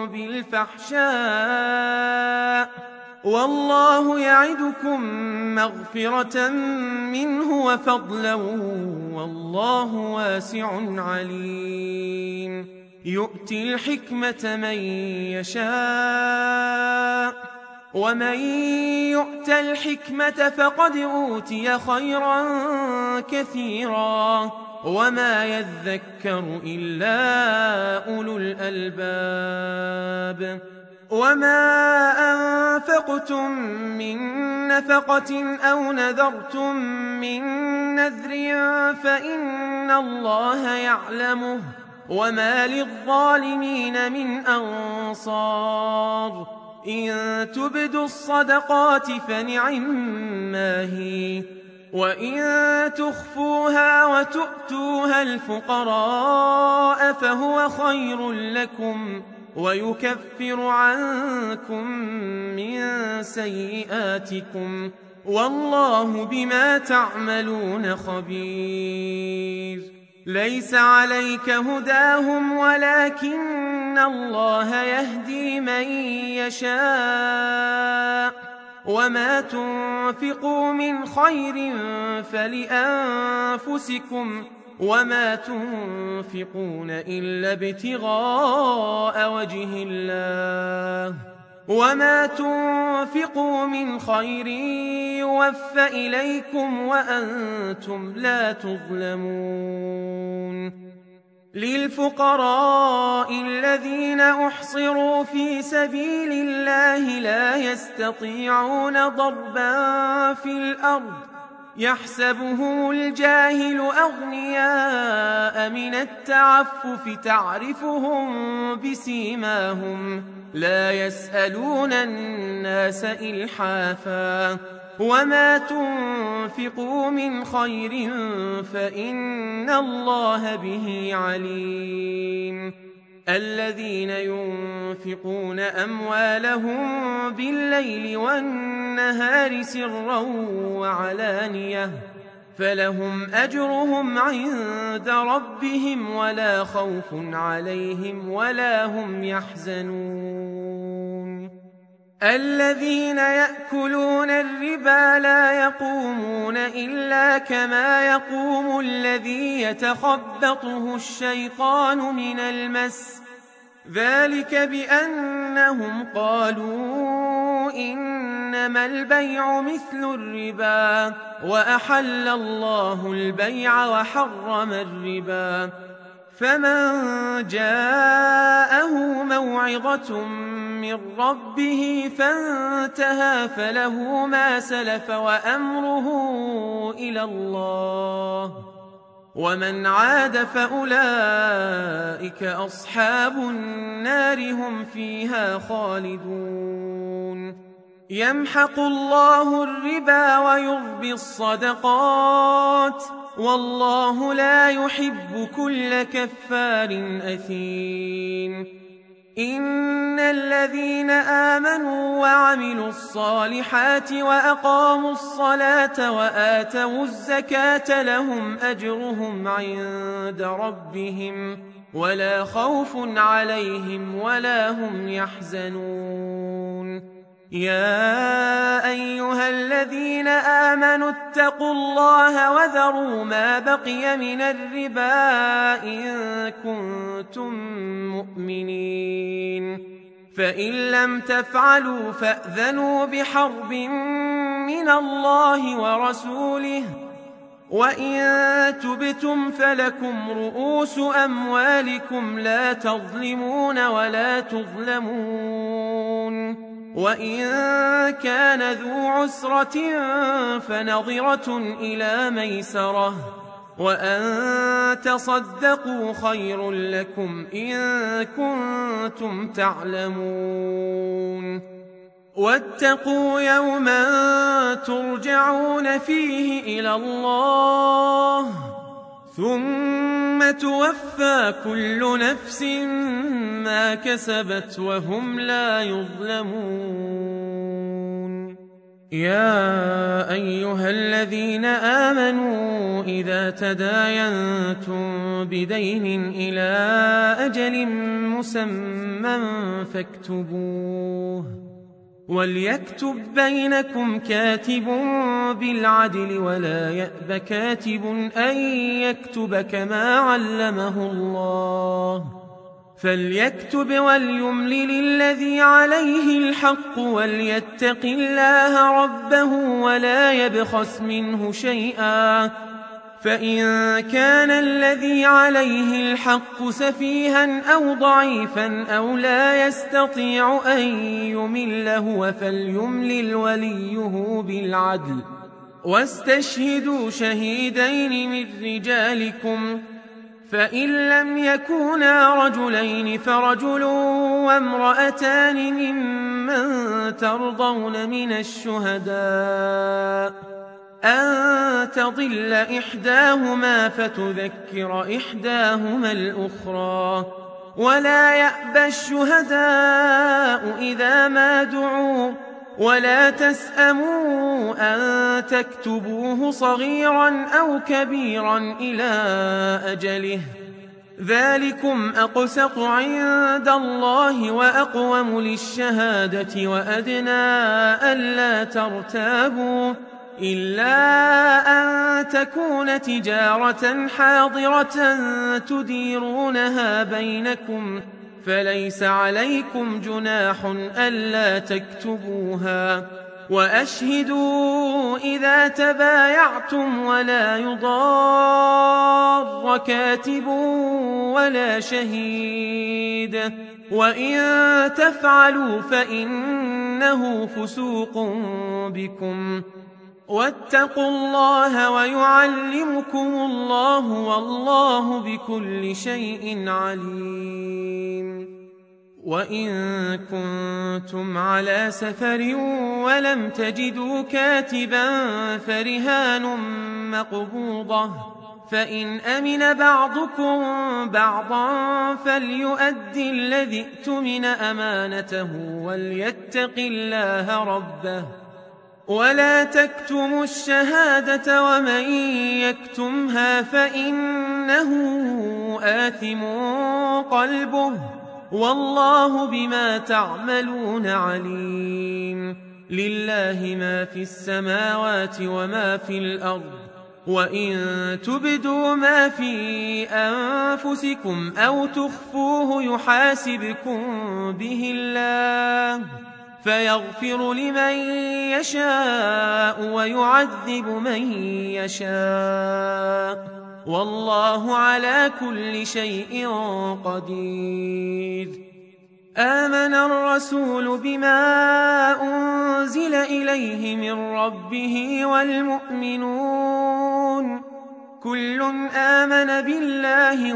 بالفحشاء والله يعدكم مغفرة منه وفضلا والله واسع عليم يؤتي الحكمة من يشاء ومن يؤت الحكمة فقد أوتي خيرا كثيرا وما يذكر إلا أولو الألباب وما أنفقتم من نفقة أو نذرتم من نذر فإن الله يعلمه وما للظالمين من أنصار إن تبدوا الصدقات فنعما هي وإن تخفوها وتؤتوها الفقراء فهو خير لكم ويكفر عنكم من سيئاتكم والله بما تعملون خبير ليس عليك هداهم ولكن الله يهدي من يشاء وما تنفقوا من خير فلأنفسكم وما تنفقون إلا ابتغاء وجه الله وما تنفقوا من خير يوفى إليكم وأنتم لا تظلمون للفقراء الذين أحصروا في سبيل الله لا يستطيعون ضربا في الأرض يحسبهم الجاهل أغنياء من التعفف تعرفهم بسيماهم لا يسألون الناس إلحافا وما تنفقوا من خير فإن الله به عليم الذين ينفقون أموالهم بالليل والنهار سرا وعلانية فلهم أجرهم عند ربهم ولا خوف عليهم ولا هم يحزنون الذين يأكلون الربا لا يقومون إلا كما يقوم الذي يتخبطه الشيطان من المس ذلك بأنهم قالوا إنما البيع مثل الربا وأحل الله البيع وحرم الربا فمن جاءه موعظة من ربه فانتهى فله ما سلف وأمره إلى الله ومن عاد فأولئك أصحاب النار هم فيها خالدون يمحق الله الربا ويربي الصدقات والله لا يحب كل كفار أثيم إن الذين آمنوا وعملوا الصالحات وأقاموا الصلاة وآتوا الزكاة لهم أجرهم عند ربهم ولا خوف عليهم ولا هم يحزنون يا أيها الذين آمنوا اتقوا الله وذروا ما بقي من الربا إن كنتم مؤمنين فإن لم تفعلوا فأذنوا بحرب من الله ورسوله وإن تبتم فلكم رؤوس أموالكم لا تظلمون ولا تظلمون وإن كان ذو عسرة فنظرة إلى ميسرة وأن تصدقوا خير لكم إن كنتم تعلمون واتقوا يوما ترجعون فيه إلى الله ثم توفى كل نفس ما كسبت وهم لا يظلمون يا أيها الذين آمنوا إذا تداينتم بدين إلى أجل مسمى فاكتبوه وليكتب بينكم كاتب بالعدل ولا يأب كاتب أن يكتب كما علمه الله فليكتب وليملل الذي عليه الحق وليتق الله ربه ولا يبخس منه شيئا فإن كان الذي عليه الحق سفيها أو ضعيفا أو لا يستطيع أن يمل هو فليملل وليه بالعدل واستشهدوا شهيدين من رجالكم فإن لم يكونا رجلين فرجل وامرأتان ممن ترضون من الشهداء أن تضل إحداهما فتذكر إحداهما الأخرى ولا يأبى الشهداء إذا ما دعوا ولا تسأموا أن تكتبوه صغيرا أو كبيرا إلى أجله ذلكم أقسط عند الله وأقوم للشهادة وأدنى ألا ترتابوا إلا أن تكون تجارة حاضرة تديرونها بينكم فليس عليكم جناح ألا تكتبوها وأشهدوا إذا تبايعتم ولا يضار كاتب ولا شهيد وإن تفعلوا فإنه فسوق بكم واتقوا الله ويعلمكم الله والله بكل شيء عليم وإن كنتم على سفر ولم تجدوا كاتبا فرهان مقبوضة فإن أمن بعضكم بعضا فليؤدي الذي اؤتمن أمانته وليتق الله ربه ولا تكتموا الشهادة ومن يكتمها فإنه آثم قلبه والله بما تعملون عليم لله ما في السماوات وما في الأرض وإن تبدوا ما في أنفسكم أو تخفوه يحاسبكم به الله فيغفر لمن يشاء ويعذب من يشاء والله على كل شيء قدير آمن الرسول بما أنزل إليه من ربه والمؤمنون كل آمن بالله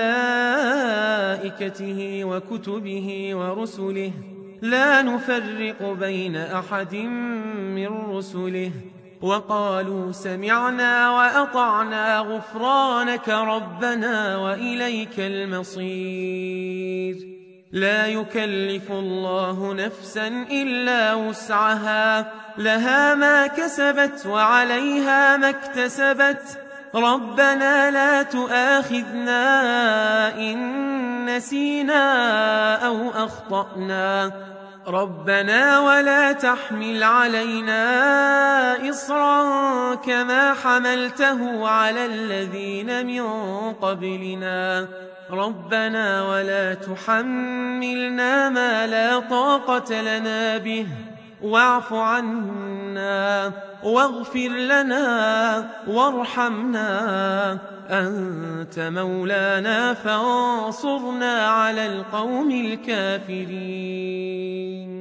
وملائكته وكتبه ورسله لا نفرق بين أحد من رسله وقالوا سمعنا وأطعنا غفرانك ربنا وإليك المصير لا يكلف الله نفسا إلا وسعها لها ما كسبت وعليها ما اكتسبت ربنا لا تؤاخذنا إن نسينا أو أخطأنا ربنا ولا تحمل علينا إصرا كما حملته على الذين من قبلنا ربنا ولا تحملنا ما لا طاقة لنا به واعف عنا واغفر لنا وارحمنا أنت مولانا فانصرنا على القوم الكافرين